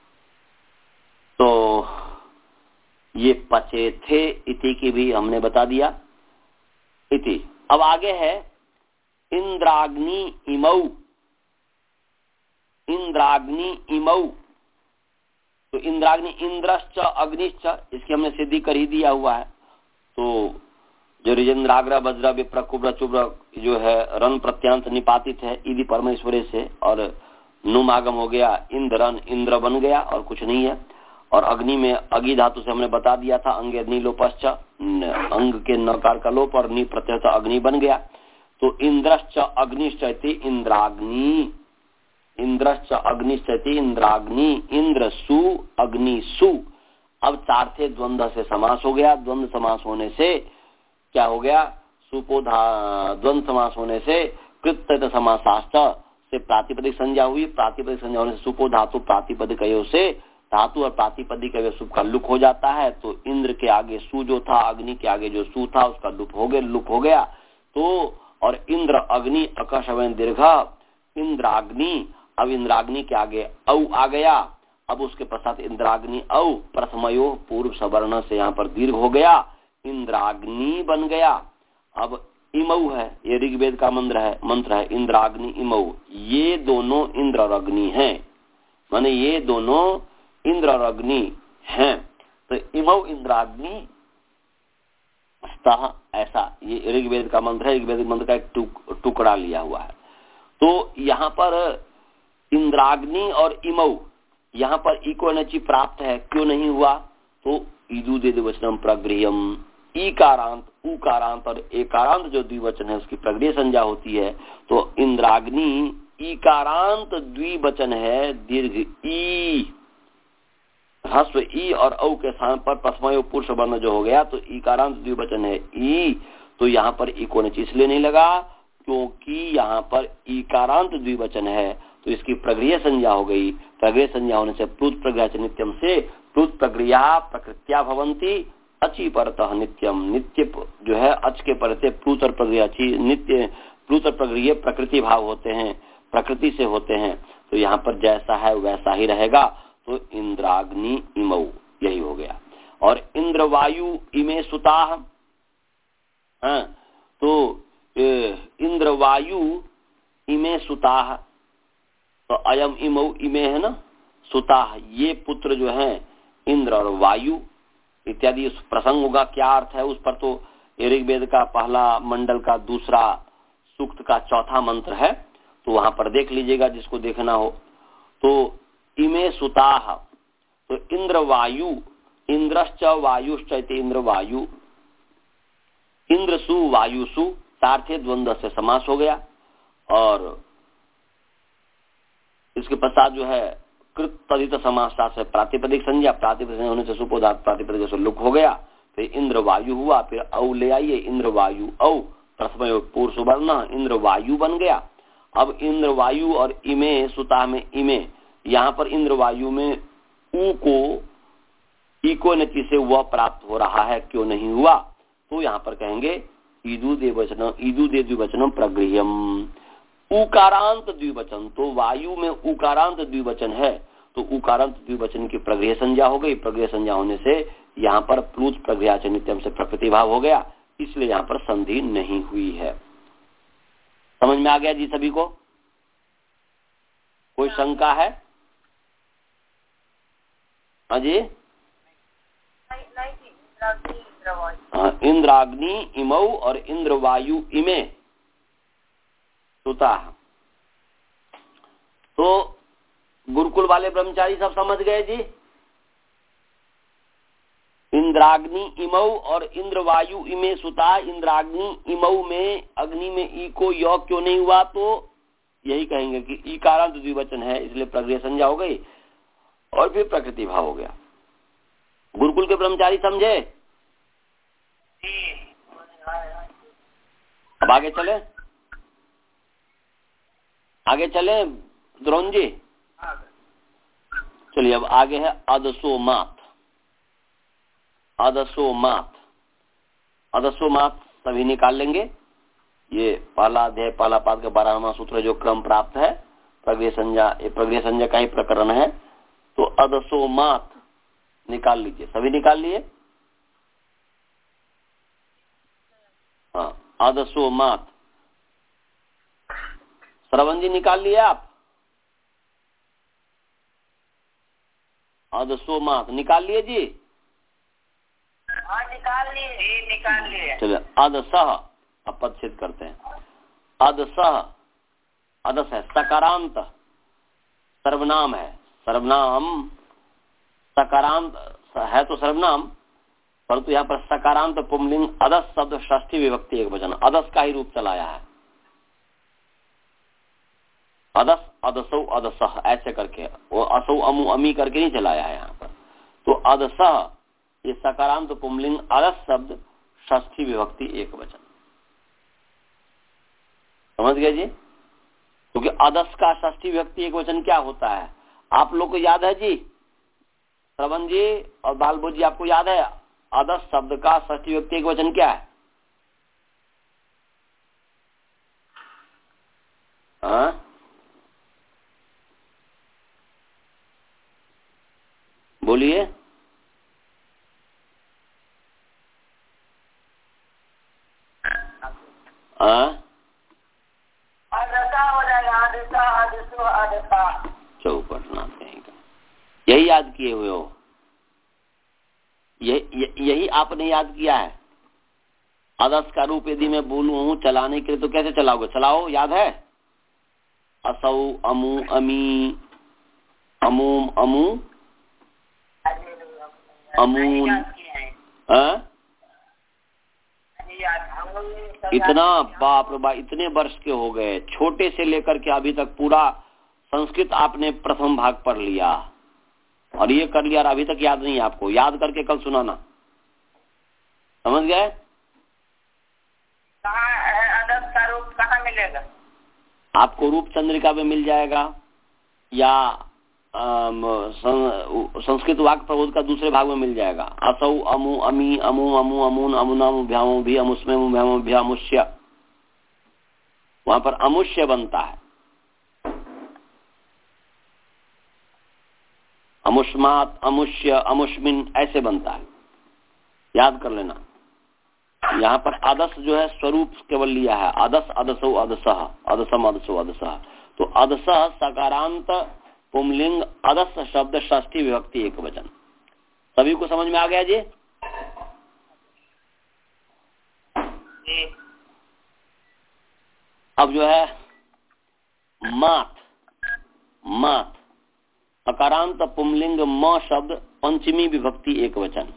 तो ये पचे थे इति की भी हमने बता दिया इति। अब आगे है इंद्राग्नि इमौ। इंद्राग्नि इमौ, तो इंद्राग्नि इंद्रश्च अग्निश्च, इसकी हमने सिद्धि कर ही दिया हुआ है। तो जो रिजेंद्राग्र वज्र विप्र कुब्र चुब्र जो है रन प्रत्यांत निपातित है इधि परमेश्वरे से, और नुमागम हो गया, इंद्रन इंद्र बन गया और कुछ नहीं है। और अग्नि में अग्नि धातु से हमने बता दिया था, अंग अग्नि लोपश्च, अंग के नकार का लोप और नि प्रत्यय अग्नि बन गया। तो इंद्रश्च अग्निश्च इंद्राग्नि, इंद्रश्च अग्निश्च इंद्राग्नि, इंद्र सु अग्नि सु। अब चार थे द्वंद्व से समास हो गया। द्वंद्व समास होने से क्या हो गया? सुपोधा द्वंद्व समास होने से कृत्य समासाष्ट से प्रातिपदिक संज्ञा हुई। प्रातिपदिक संज्ञा होने से सुपो धातु प्रातिपदिक से धातु और प्रातिपदिक सुप का लुक हो जाता है। तो इंद्र के आगे सु जो था, अग्नि के आगे जो सु था उसका लुप हो गया, लुक हो गया। तो और इंद्र अग्नि अकशवन दीर्घ इंद्राग्नि। अब इंद्राग्नि के आगे औ आ गया, अब उसके पश्चात इंद्राग्नि औ प्रथमयो पूर्व सवर्ण से यहाँ पर दीर्घ हो गया, इंद्राग्नि बन गया। अब इमऊ है, ये ऋग्वेद का मंत्र है मंत्र है इंद्राग्नि इमऊ, ये दोनों इंद्र और अग्नि हैं, माने ये दोनों इंद्र और अग्नि हैं। तो इमऊ इंद्राग्नि ऐसा ये ऋग्वेद का मंत्र है, ऋग्वेद मंत्र का एक टुक, टुकड़ा लिया हुआ है। तो यहाँ पर इंद्राग्नि और इमऊ, यहाँ पर इको नची प्राप्त है, क्यों नहीं हुआ? तो ईदु दे वचनम प्रगृह्यम, ईकारांत उकारांत और एकारांत जो द्विवचन है उसकी प्रगृह्य संज्ञा होती है। तो इंद्राग्नि ईकारांत द्विवचन है, दीर्घ ई, ह्रस्व ई और औ के स्थान पर प्रथमयो पुरुष वर्ण जो हो गया, तो ईकारांत द्विवचन है ई, तो यहाँ पर इको नच इसलिए नहीं लगा क्योंकि यहाँ पर ईकारांत द्विवचन है, तो इसकी प्रगृह्य संज्ञा हो गई। प्रगृह्य संज्ञा होने से प्लुत प्रगृह्य नित्यम से प्लुत प्रक्रिया प्रकृत्या भवंती अची परतः नित्यम, नित्य जो है अच के परते प्लुत और प्रक्रिया नित्य, प्लुत और प्रक्रिया प्रकृति भाव होते हैं, प्रकृति से होते हैं। तो यहाँ पर जैसा है वैसा ही रहेगा। तो इंद्राग्नि इमऊ यही हो गया। और इंद्रवायु इमे सुताः, हाँ, तो इंद्रवायु इमे सुताः, तो अयम इमऊ इमे है ना, सुताः ये पुत्र जो है इंद्र और वायु इत्यादि प्रसंग होगा। क्या अर्थ है उस पर तो ऋग्वेद का पहला मंडल का दूसरा सूक्त का चौथा मंत्र है, तो वहां पर देख लीजिएगा जिसको देखना हो। तो इमे सुताः, तो इंद्र वायु, इंद्रश्च वायुश्च इति इंद्र वायु, इंद्रसु वायुसु सार्थे द्वंद्व से समास हो गया। और इसके पश्चात जो है कृत तदित समासा से प्रातिपदिक संज्ञा, प्रातिपदिक संज्ञा होने से सुपोधात प्रातिपदिक से लुक हो गया। फिर इंद्र वायु हुआ, फिर औ ले आइए इंद्र वायु औ, प्रथम पूर्व वर्ण इंद्र वायु बन गया। अब इंद्र वायु और इमे सुता में इमे, यहाँ पर इंद्र वायु में ऊ को इको नति से वह प्राप्त हो रहा है, क्यों नहीं हुआ? तो यहाँ पर कहेंगे ईदु देवचनम, ईदु दे द्विवचनम प्रगृह्यम, उकारांत द्विवचन। तो वायु में उकारांत द्विवचन है, तो उकारांत द्विवचन की प्रगृह्य संज्ञा हो गई। प्रगृह्य संज्ञा होने से यहाँ पर प्लुत प्रगृह्या च नित्यम से प्रकृति भाव हो गया, इसलिए यहाँ पर संधि नहीं हुई है। समझ में आ गया जी सभी को? कोई शंका है? हाँ जी, हाँ, इंद्राग्नि इमऊ और इंद्रवायु इमे सुता। तो गुरुकुल वाले ब्रह्मचारी सब समझ गए जी? इंद्राग्नि इमऊ और इंद्रवायु इमे सुता। इंद्राग्नि इमऊ में अग्नि में ई को य क्यों नहीं हुआ? तो यही कहेंगे कि ईकारांत द्विवचन है, इसलिए प्रगृह्य संज्ञा हो गई और फिर प्रकृति भाव हो गया। गुरुकुल के ब्रह्मचारी समझे? अब आगे चले, आगे चले द्रोण जी। चलिए अब आगे है अदसोमात। अदसोमात, अदसोमात सभी निकाल लेंगे। ये पहला अध्याय पहला पाद का बारहवां सूत्र जो क्रम प्राप्त है, प्रगृह्य संज्ञा, ये प्रगृह्य संज्ञा का ही प्रकरण है। तो अदसोमात निकाल लीजिए, सभी निकाल लिए? हाँ, अदसोमात श्रवण जी निकाल लिए आप? अदसोमात निकाल लिए जी? हाँ निकाल लिए, निकाल लिए। चलिए अदसह, अब पदच्छेद करते हैं। अदसह, अदस है सकारांत, सर्वनाम है, सर्वनाम सकारांत है तो सर्वनाम, परंतु यहाँ पर सकारांत पुंलिंग अदस शब्द षष्ठी विभक्ति एक वचन, अदस का ही रूप चलाया है। अदस अदसौ अदसह ऐसे करके, वो असौ अमु अमी करके नहीं चलाया है यहाँ पर। तो अदसह ये सकारांत पुंलिंग अदस शब्द षष्ठी विभक्ति एक वचन। समझ गए जी? क्योंकि अदस का षष्ठी विभक्ति एक वचन क्या होता है आप लोग को याद है जी? श्रवण जी और बालबोध जी आपको याद है अदस शब्द का षष्ठी विभक्ति एक वचन क्या है? हाँ? बोलिए। हाँ चौपटना कहेंगे, यही याद किए हुए हो, यही यही आपने याद किया है। आदर्श का रूप यदि मैं बोलूं हूं चलाने के लिए तो कैसे चलाओगे? चलाओ, याद है? असौ अमु अमी अमूम अमू अमून। हाँ इतना बाप रे बाप, इतने वर्ष के हो गए, छोटे से लेकर के अभी तक पूरा संस्कृत आपने प्रथम भाग पढ़ लिया और ये कर लिया और अभी तक याद नहीं है आपको। याद करके कल सुनाना, समझ गए? आदर्श का रूप कहाँ मिलेगा? आपको रूप चंद्रिका में मिल जाएगा या संस्कृत वाक्य प्रबोध का दूसरे भाग में मिल जाएगा। असौ अमु अमी अमु अमु अमून अमुनामु भ्यामो भी अमुष्मे भ्यामो भ्यामुष्य, वहां पर अमुष्य बनता है। अमुष्मात अमुष्य अमुष्मिन ऐसे बनता है, याद कर लेना। यहाँ पर आदस जो है स्वरूप केवल लिया है, आदस आदसो आदसः आदसम आदसो आदसः। तो आदसः सकारांत पुंलिंग अदस शब्द षष्ठी विभक्ति एक वचन। सभी को समझ में आ गया जी? अब जो है मात मात अकारांत पुंलिंग म शब्द पंचमी विभक्ति एक वचन।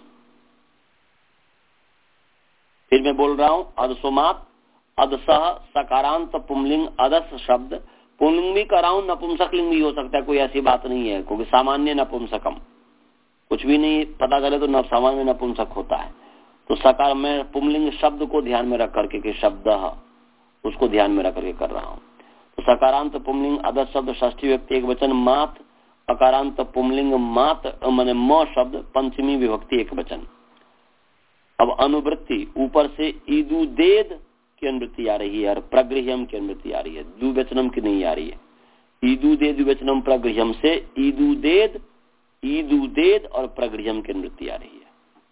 फिर मैं बोल रहा हूं अदसोमात अदसह सकारांत पुंलिंग अदस शब्द, पुंलिंग भी कर रहा हूं, नपुंसक लिंग भी हो सकता है, कोई ऐसी बात नहीं है, क्योंकि सामान्य नपुंसकम कुछ भी नहीं पता चले तो न सामान्य नपुंसक होता है। तो सकार में पुंलिंग शब्द को ध्यान में रख करके कि शब्द उसको ध्यान में रख करके कर रहा हूं। तो सकारांत पुंलिंग अदस शब्द षष्ठी व्यक्ति एक वचन, मात अकारांत पुंलिंग मात माने म शब्द पंचमी विभक्ति एक वचन। अब अनुवृत्ति ऊपर से ईदु देद की अनुवृत्ति आ रही है और प्रगृह्यम की अनुवृत्ति आ रही है, द्विवचनम की नहीं आ रही है। ईदु देद द्विवचनम प्रगृह्यम से ईदु देद ईदु देद और प्रगृह्यम की अनुवृत्ति आ रही है।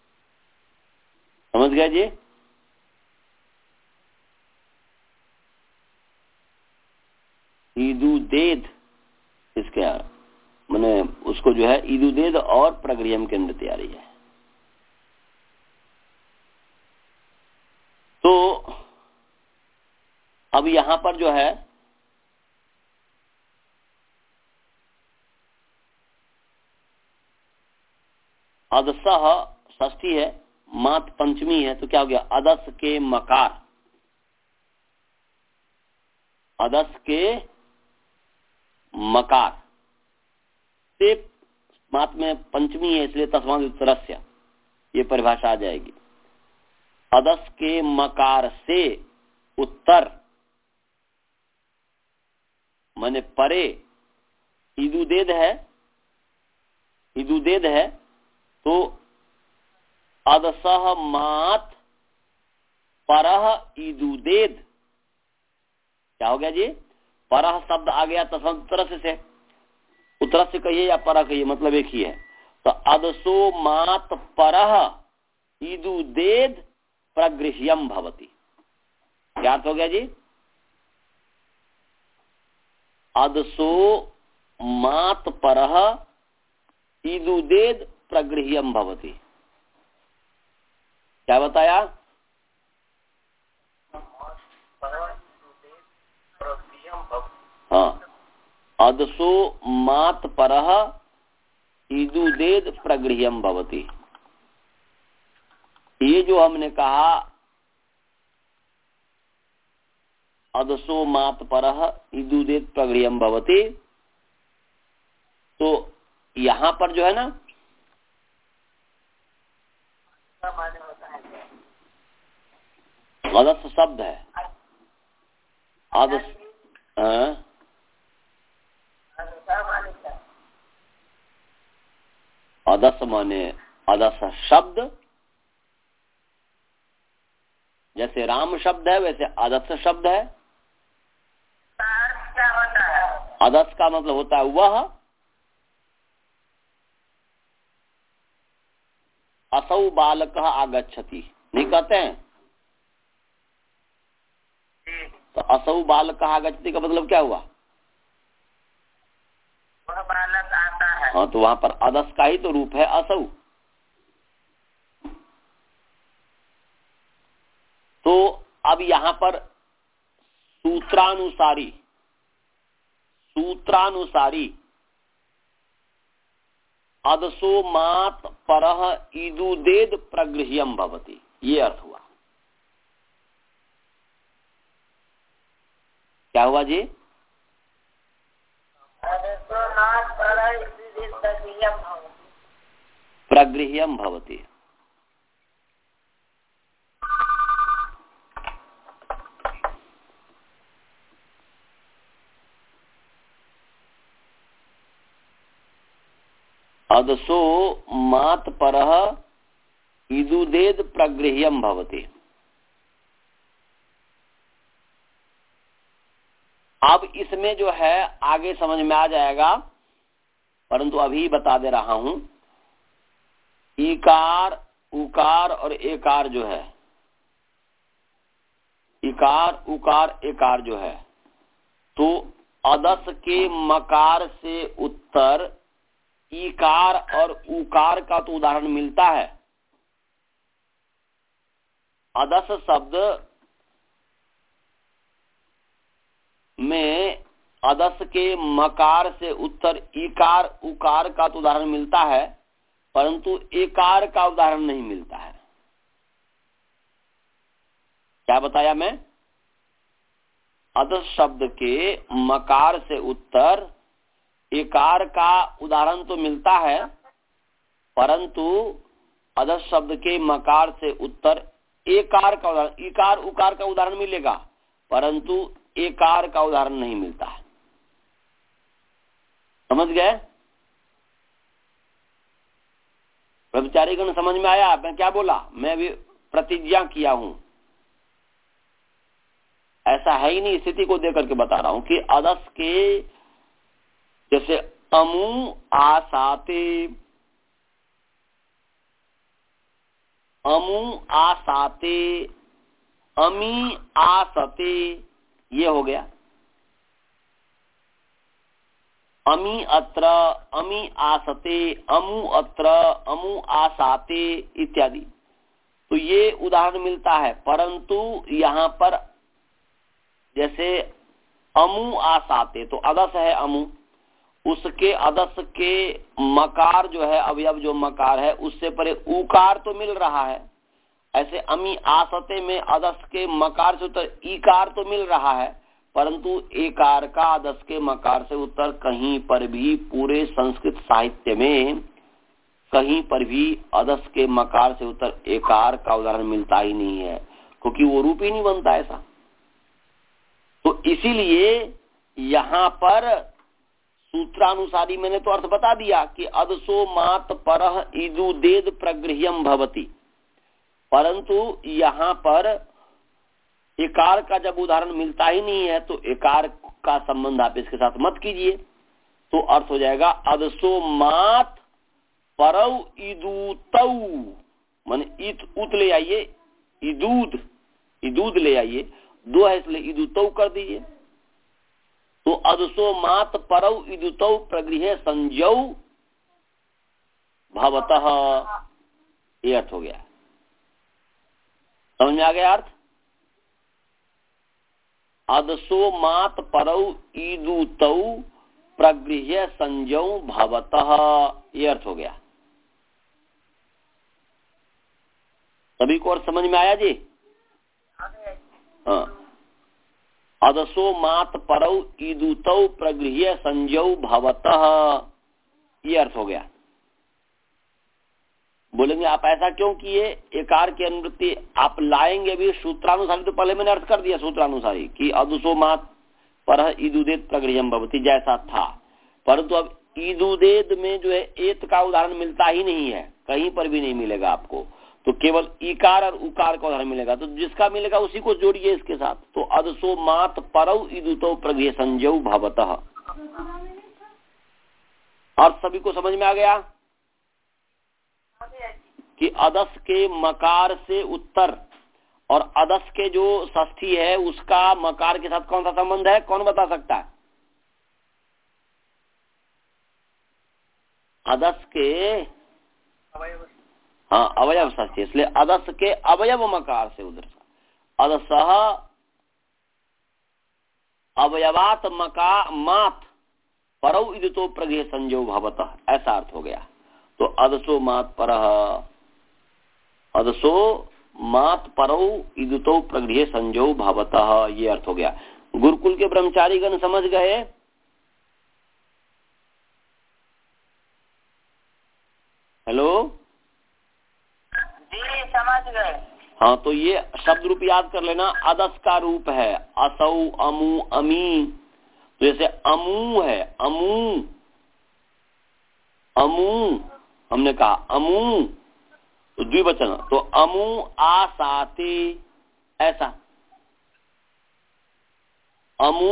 समझ गए जी? ईदु देद इसके मैंने उसको जो है ईदु देद और प्रगृह्यम की अनुवृत्ति आ रही है। तो अब यहां पर जो है अदसह षष्ठी है, मात पंचमी है, तो क्या हो गया? अदस के मकार, अदस के मकार से मात में पंचमी है इसलिए तस्मात् उत्तरस्य ये परिभाषा आ जाएगी। अदस के मकार से उत्तर माने परे ईदुदेद है, ईदुदेद है तो अदसह मात परह ईदुदेद क्या हो गया जी? परह शब्द आ गया तस्मात् उत्तरस्य से, उत्तरस्य कहिए या परह कहिए मतलब एक ही है। तो अदसो मात परह ईदुदेद प्रगृह्यम भवति, क्या अर्थ हो गया जी? अदसो मात परह ईदुदेद प्रगृह्यम भवति, क्या बताया? हाँ, अदसो मात परह ईदुदेद प्रगृह्यम भवति। ये जो हमने कहा अदसो मात परह ईदुदेद प्रगृह्यम भवति, तो यहां पर जो है ना अदस शब्द है, अदस अदस माने अदस शब्द, जैसे राम शब्द है वैसे अदस शब्द है। अदस का मतलब होता है वह, असौ बालकः आगच्छति, नहीं कहते हैं? तो असौ बालकः आगच्छति का मतलब क्या हुआ? वह बालक आता है। हाँ, तो वहां पर अदस का ही तो रूप है असौ। तो अब यहाँ पर सूत्रानुसारी सूत्रानुसारी अदसो मात परह इदुदेद प्रगृह्यम भवति, ये अर्थ हुआ। क्या हुआ जी? प्रगृह्यम भवति। अदसो मात परह इदुदेद प्रगृह्यम भवति। अब इसमें जो है आगे समझ में आ जाएगा, परंतु अभी बता दे रहा हूं। इकार, उकार और एकार जो है, इकार, उकार, एकार जो है, तो अदस के मकार से उत्तर इकार और उकार का तो उदाहरण मिलता है। अदस शब्द में अदस के मकार से उत्तर इकार उकार का तो उदाहरण मिलता है, परंतु एकार का उदाहरण नहीं मिलता है। क्या बताया मैं? अदस शब्द के मकार से उत्तर एकार का उदाहरण तो मिलता है, परंतु अदस शब्द के मकार से उत्तर एकार का उदाहरण, इकार उकार का उदाहरण मिलेगा, परंतु एकार का उदाहरण नहीं मिलता है। समझ गए? ब्रह्मचारीगण समझ में आया? मैं क्या बोला? मैं भी प्रतिज्ञा किया हूं, ऐसा है ही नहीं, स्थिति को देख करके बता रहा हूं कि अदस के जैसे अमु आसाते, अमु आसाते, अमी आसते, ये हो गया। अमी अत्र, अमी आसते, अमु अत्र, अमु आसाते इत्यादि, तो ये उदाहरण मिलता है। परंतु यहाँ पर जैसे अमु आसाते, तो अदस है अमु, उसके अदस के मकार जो है, अवयव जो मकार है, उससे परे उकार तो मिल रहा है। ऐसे अमी आसते में अदस के मकार से उत्तर इकार तो मिल रहा है, परंतु एकार का अदस के मकार से उत्तर कहीं पर भी, पूरे संस्कृत साहित्य में कहीं पर भी अदस के मकार से उत्तर एकार का उदाहरण मिलता ही नहीं है, क्योंकि वो रूप ही नहीं बनता ऐसा। तो इसीलिए यहाँ पर सूत्रानुसारी मैंने तो अर्थ बता दिया कि अदसो मात परह इदुदेद प्रगृह्यम भवति, परंतु यहाँ पर एकार का जब उदाहरण मिलता ही नहीं है, तो एकार का संबंध आप इसके साथ मत कीजिए। तो अर्थ हो जाएगा अदसो मात परौ इदूतौ, माने इत उत ले आइए, इदूद इदूद ले आइए, दो है इसलिए इदूतौ कर दीजिए। तो अदसो मात परौ इदुतौ प्रगृह्य संजौ भवतः, ये अर्थ हो गया। समझ में आ गया अर्थ? अदसो मात परौ इदुतौ प्रगृह्य संजौ भवतः, ये अर्थ हो गया। सभी को और समझ में आया जी? हाँ। अदसो मात परौ इदुतौ प्रगृह्य संजौ भवतः, ये अर्थ हो गया। बोलेंगे आप ऐसा क्यों किए? एकार की अनुवृत्ति आप लाएंगे भी सूत्रानुसारी, तो पहले मैंने अर्थ कर दिया सूत्रानुसारी कि अदसो मात परह इदुदेद प्रगृह्यम भवति जैसा था, परंतु अब इदुदेद में जो है एत का उदाहरण मिलता ही नहीं है, कहीं पर भी नहीं मिलेगा आपको, तो केवल इकार और उकार का उदाहरण मिलेगा। तो जिसका मिलेगा उसी को जोड़िए इसके साथ। तो अदसो मात परौ इदुतौ प्रगृह्य संजौ भवतः। और सभी को समझ में आ गया? कि अदस के मकार से उत्तर और अदस के जो षष्ठी है उसका मकार के साथ कौन सा संबंध है, कौन बता सकता है? अदस के हाँ अवयव षष्ठी, इसलिए अदस के अवयव मकार से उधर अदसह अवयवात मका मात परौ इदितो प्रगृह संजो भवतः, ऐसा अर्थ हो गया। तो अदसो मात परह, अदसो मात परौ इदितो प्रगृह संजो भवतः, ये अर्थ हो गया। गुरुकुल के ब्रह्मचारीगण समझ गए? हेलो जी समझ गए। हाँ, तो ये शब्द रूप याद कर लेना। अदस का रूप है असौ अमु अमी, तो जैसे अमू है अमू अमू हमने कहा अमू तो द्विवचन, तो अमू आसाते, ऐसा अमू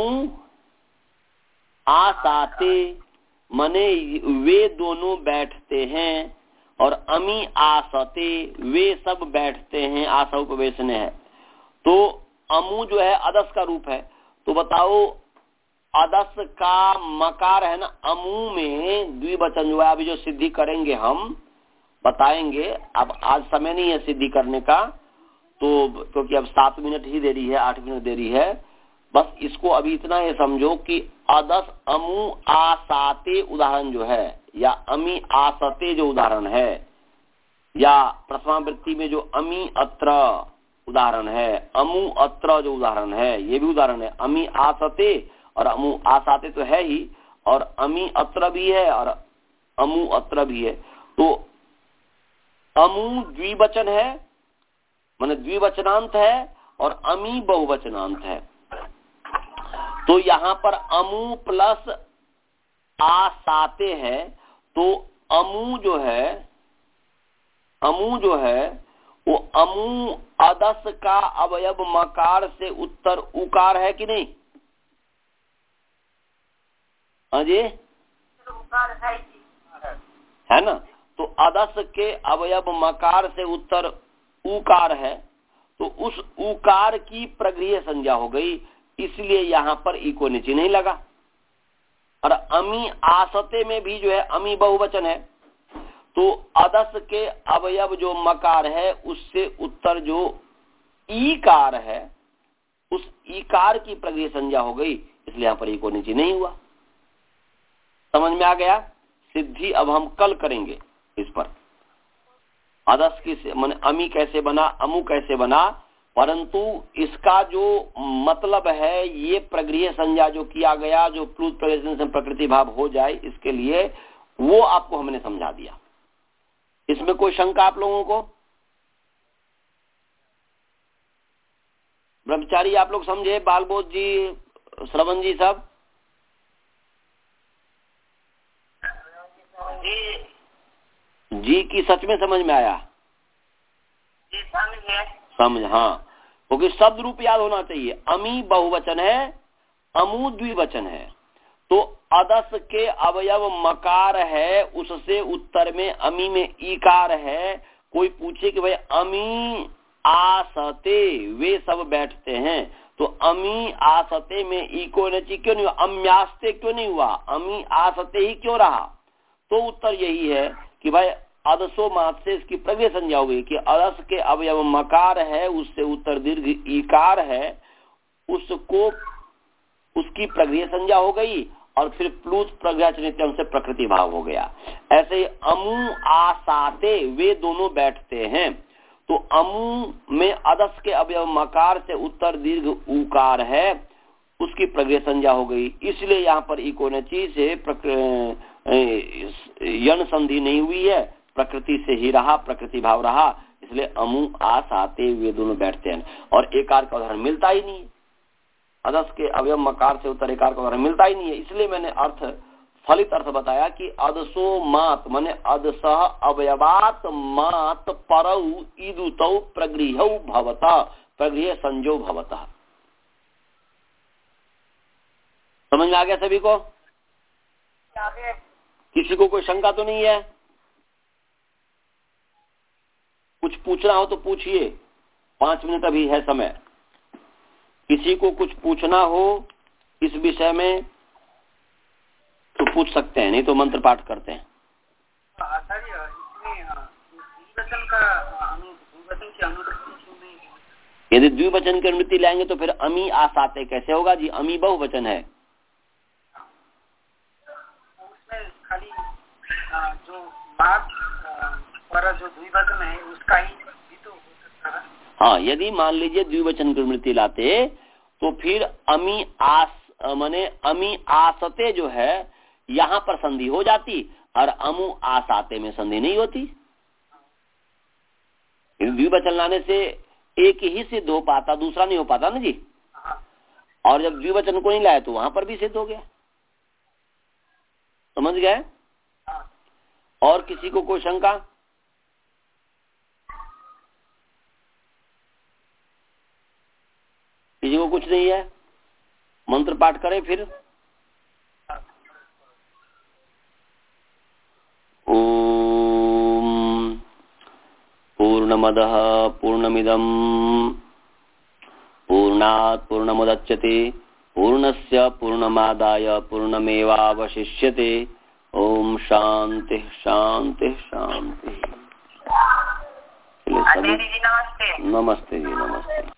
आसाते मने वे दोनों बैठते हैं, और अमी आसते वे सब बैठते हैं, आसा उपवेशने है। तो अमू जो है अदस का रूप है, तो बताओ अदस का मकार है ना अमू में द्विवचन जो है, अभी जो सिद्धि करेंगे हम बताएंगे, अब आज समय नहीं है सिद्धि करने का, तो क्योंकि अब सात मिनट ही देरी है, आठ मिनट देरी है, बस इसको अभी इतना ये समझो कि अदस अमू आसाते उदाहरण जो है, या अमी आसते जो उदाहरण है, या प्रथमावृत्ति में जो अमी अत्र उदाहरण है, अमू अत्र जो उदाहरण है, ये भी उदाहरण है। अमी आसते और अमू आसाते तो है ही, और अमी अत्र भी है और अमू अत्र भी है। तो अमू द्विवचन है, माने द्विवचनांत है, और अमी बहुवचनांत है। तो यहाँ पर अमू प्लस आसाते है, तो अमू जो है अमू जो है वो अमू अदस का अवयव मकार से उत्तर उकार है कि नहीं? हाँ जी है ना। तो अदस के अवयव मकार से उत्तर उकार है, तो उस उकार की प्रगृह संज्ञा हो गई, इसलिए यहाँ पर इको नीचे नहीं लगा। और अमी आसते में भी जो है अमी बहुवचन है, तो अदस के अवयव जो मकार है उससे उत्तर जो ईकार है, उस ईकार की प्रगृह संज्ञा हो गई, इसलिए यहाँ पर इको नीचे नहीं हुआ। समझ में आ गया? सिद्धि अब हम कल करेंगे इस पर। अदस की माने अमी कैसे बना, अमु कैसे बना, परंतु इसका जो मतलब है ये प्रगृह संज्ञा जो किया गया, जो प्लुत प्रगृह से प्रकृति भाव हो जाए, इसके लिए वो आपको हमने समझा दिया। इसमें कोई शंका आप लोगों को? ब्रह्मचारी आप लोग समझे? बालबोध जी, श्रवण जी सब जी जी की सच में समझ में आया? जी समझे। समझ, हाँ, क्योंकि शब्द रूप याद होना चाहिए। अमी बहुवचन है, अमू द्विवचन है, तो अदस के अवयव मकार है, उससे उत्तर में अमी में ईकार है। कोई पूछे कि भाई अमी आसते वे सब बैठते हैं, तो अमी आसते में इको नची क्यों नहीं हुआ, अम्यास्ते क्यों नहीं हुआ, अमी आसते ही क्यों रहा? तो उत्तर यही है कि भाई अदसो मात से इसकी प्रगृह संज्ञा हुई कि अदस के अवयव मकार है, उससे उत्तर दीर्घ ईकार है, उसको उसकी प्रगृह संज्ञा हो गई, और फिर प्लुत प्रज्ञाचनित्यम से प्रकृति भाव हो गया। ऐसे अमू आसाते वे दोनों बैठते हैं, तो अमू में अदस के अवयव मकार से उत्तर दीर्घ उकार है, उसकी प्रगृह संज्ञा हो गई, इसलिए यहाँ पर इकोनची से यण संधि नहीं हुई है, प्रकृति से ही रहा, प्रकृति भाव रहा, इसलिए अमू आसाते वे दोनों बैठते हैं। और एकार का उदाहरण मिलता ही नहीं है, अदस के अवयव मकार से उत्तर एकार का उदाहरण मिलता ही नहीं है। इसलिए मैंने अर्थ फलित अर्थ बताया कि अदसो मात माने अदसह अवयवात मात परौ इदुतौ प्रगृहौ भवता, प्रगृह संजो भवता। समझ में आ गया सभी को? किसी को कोई शंका तो नहीं है? कुछ पूछना हो तो पूछिए, पांच मिनट अभी है समय। किसी को कुछ पूछना हो इस विषय में तो पूछ सकते हैं, नहीं तो मंत्र पाठ करते हैं। आचार्य, इसमें द्विवचन का द्विवचन की अनुवृत्ति क्यों नहीं है? यदि द्विवचन की अनुवृत्ति लाएंगे तो फिर अमी आसाते कैसे होगा जी? अमी बहुवचन है। उसमें खाली जो मार्ग पर जो द्विवचन है उसका ही भी तो हो सकता है। हाँ, यदि मान लीजिए द्विवचन की अनुवृत्ति लाते तो फिर अमी आस माने अमी आसते जो है यहाँ पर संधि हो जाती और अमु आसाते में संधि नहीं होती। द्विवचन लाने से एक ही सिद्ध हो पाता, दूसरा नहीं हो पाता ना जी। और जब द्विवचन को नहीं लाए तो वहां पर भी सिद्ध हो गया। समझ गए? और किसी को कोई शंका? किसी को कुछ नहीं है? मंत्र पाठ करें फिर। ओम पूर्णमदः पूर्णमिदं पूर्णात् पूर्णमुदच्यते पूर्णस्य पूर्णमादाय पूर्णमेवावशिष्यते। ओम शांति शांति शांति। नमस्ते। नमस्ते जी, नमस्ते।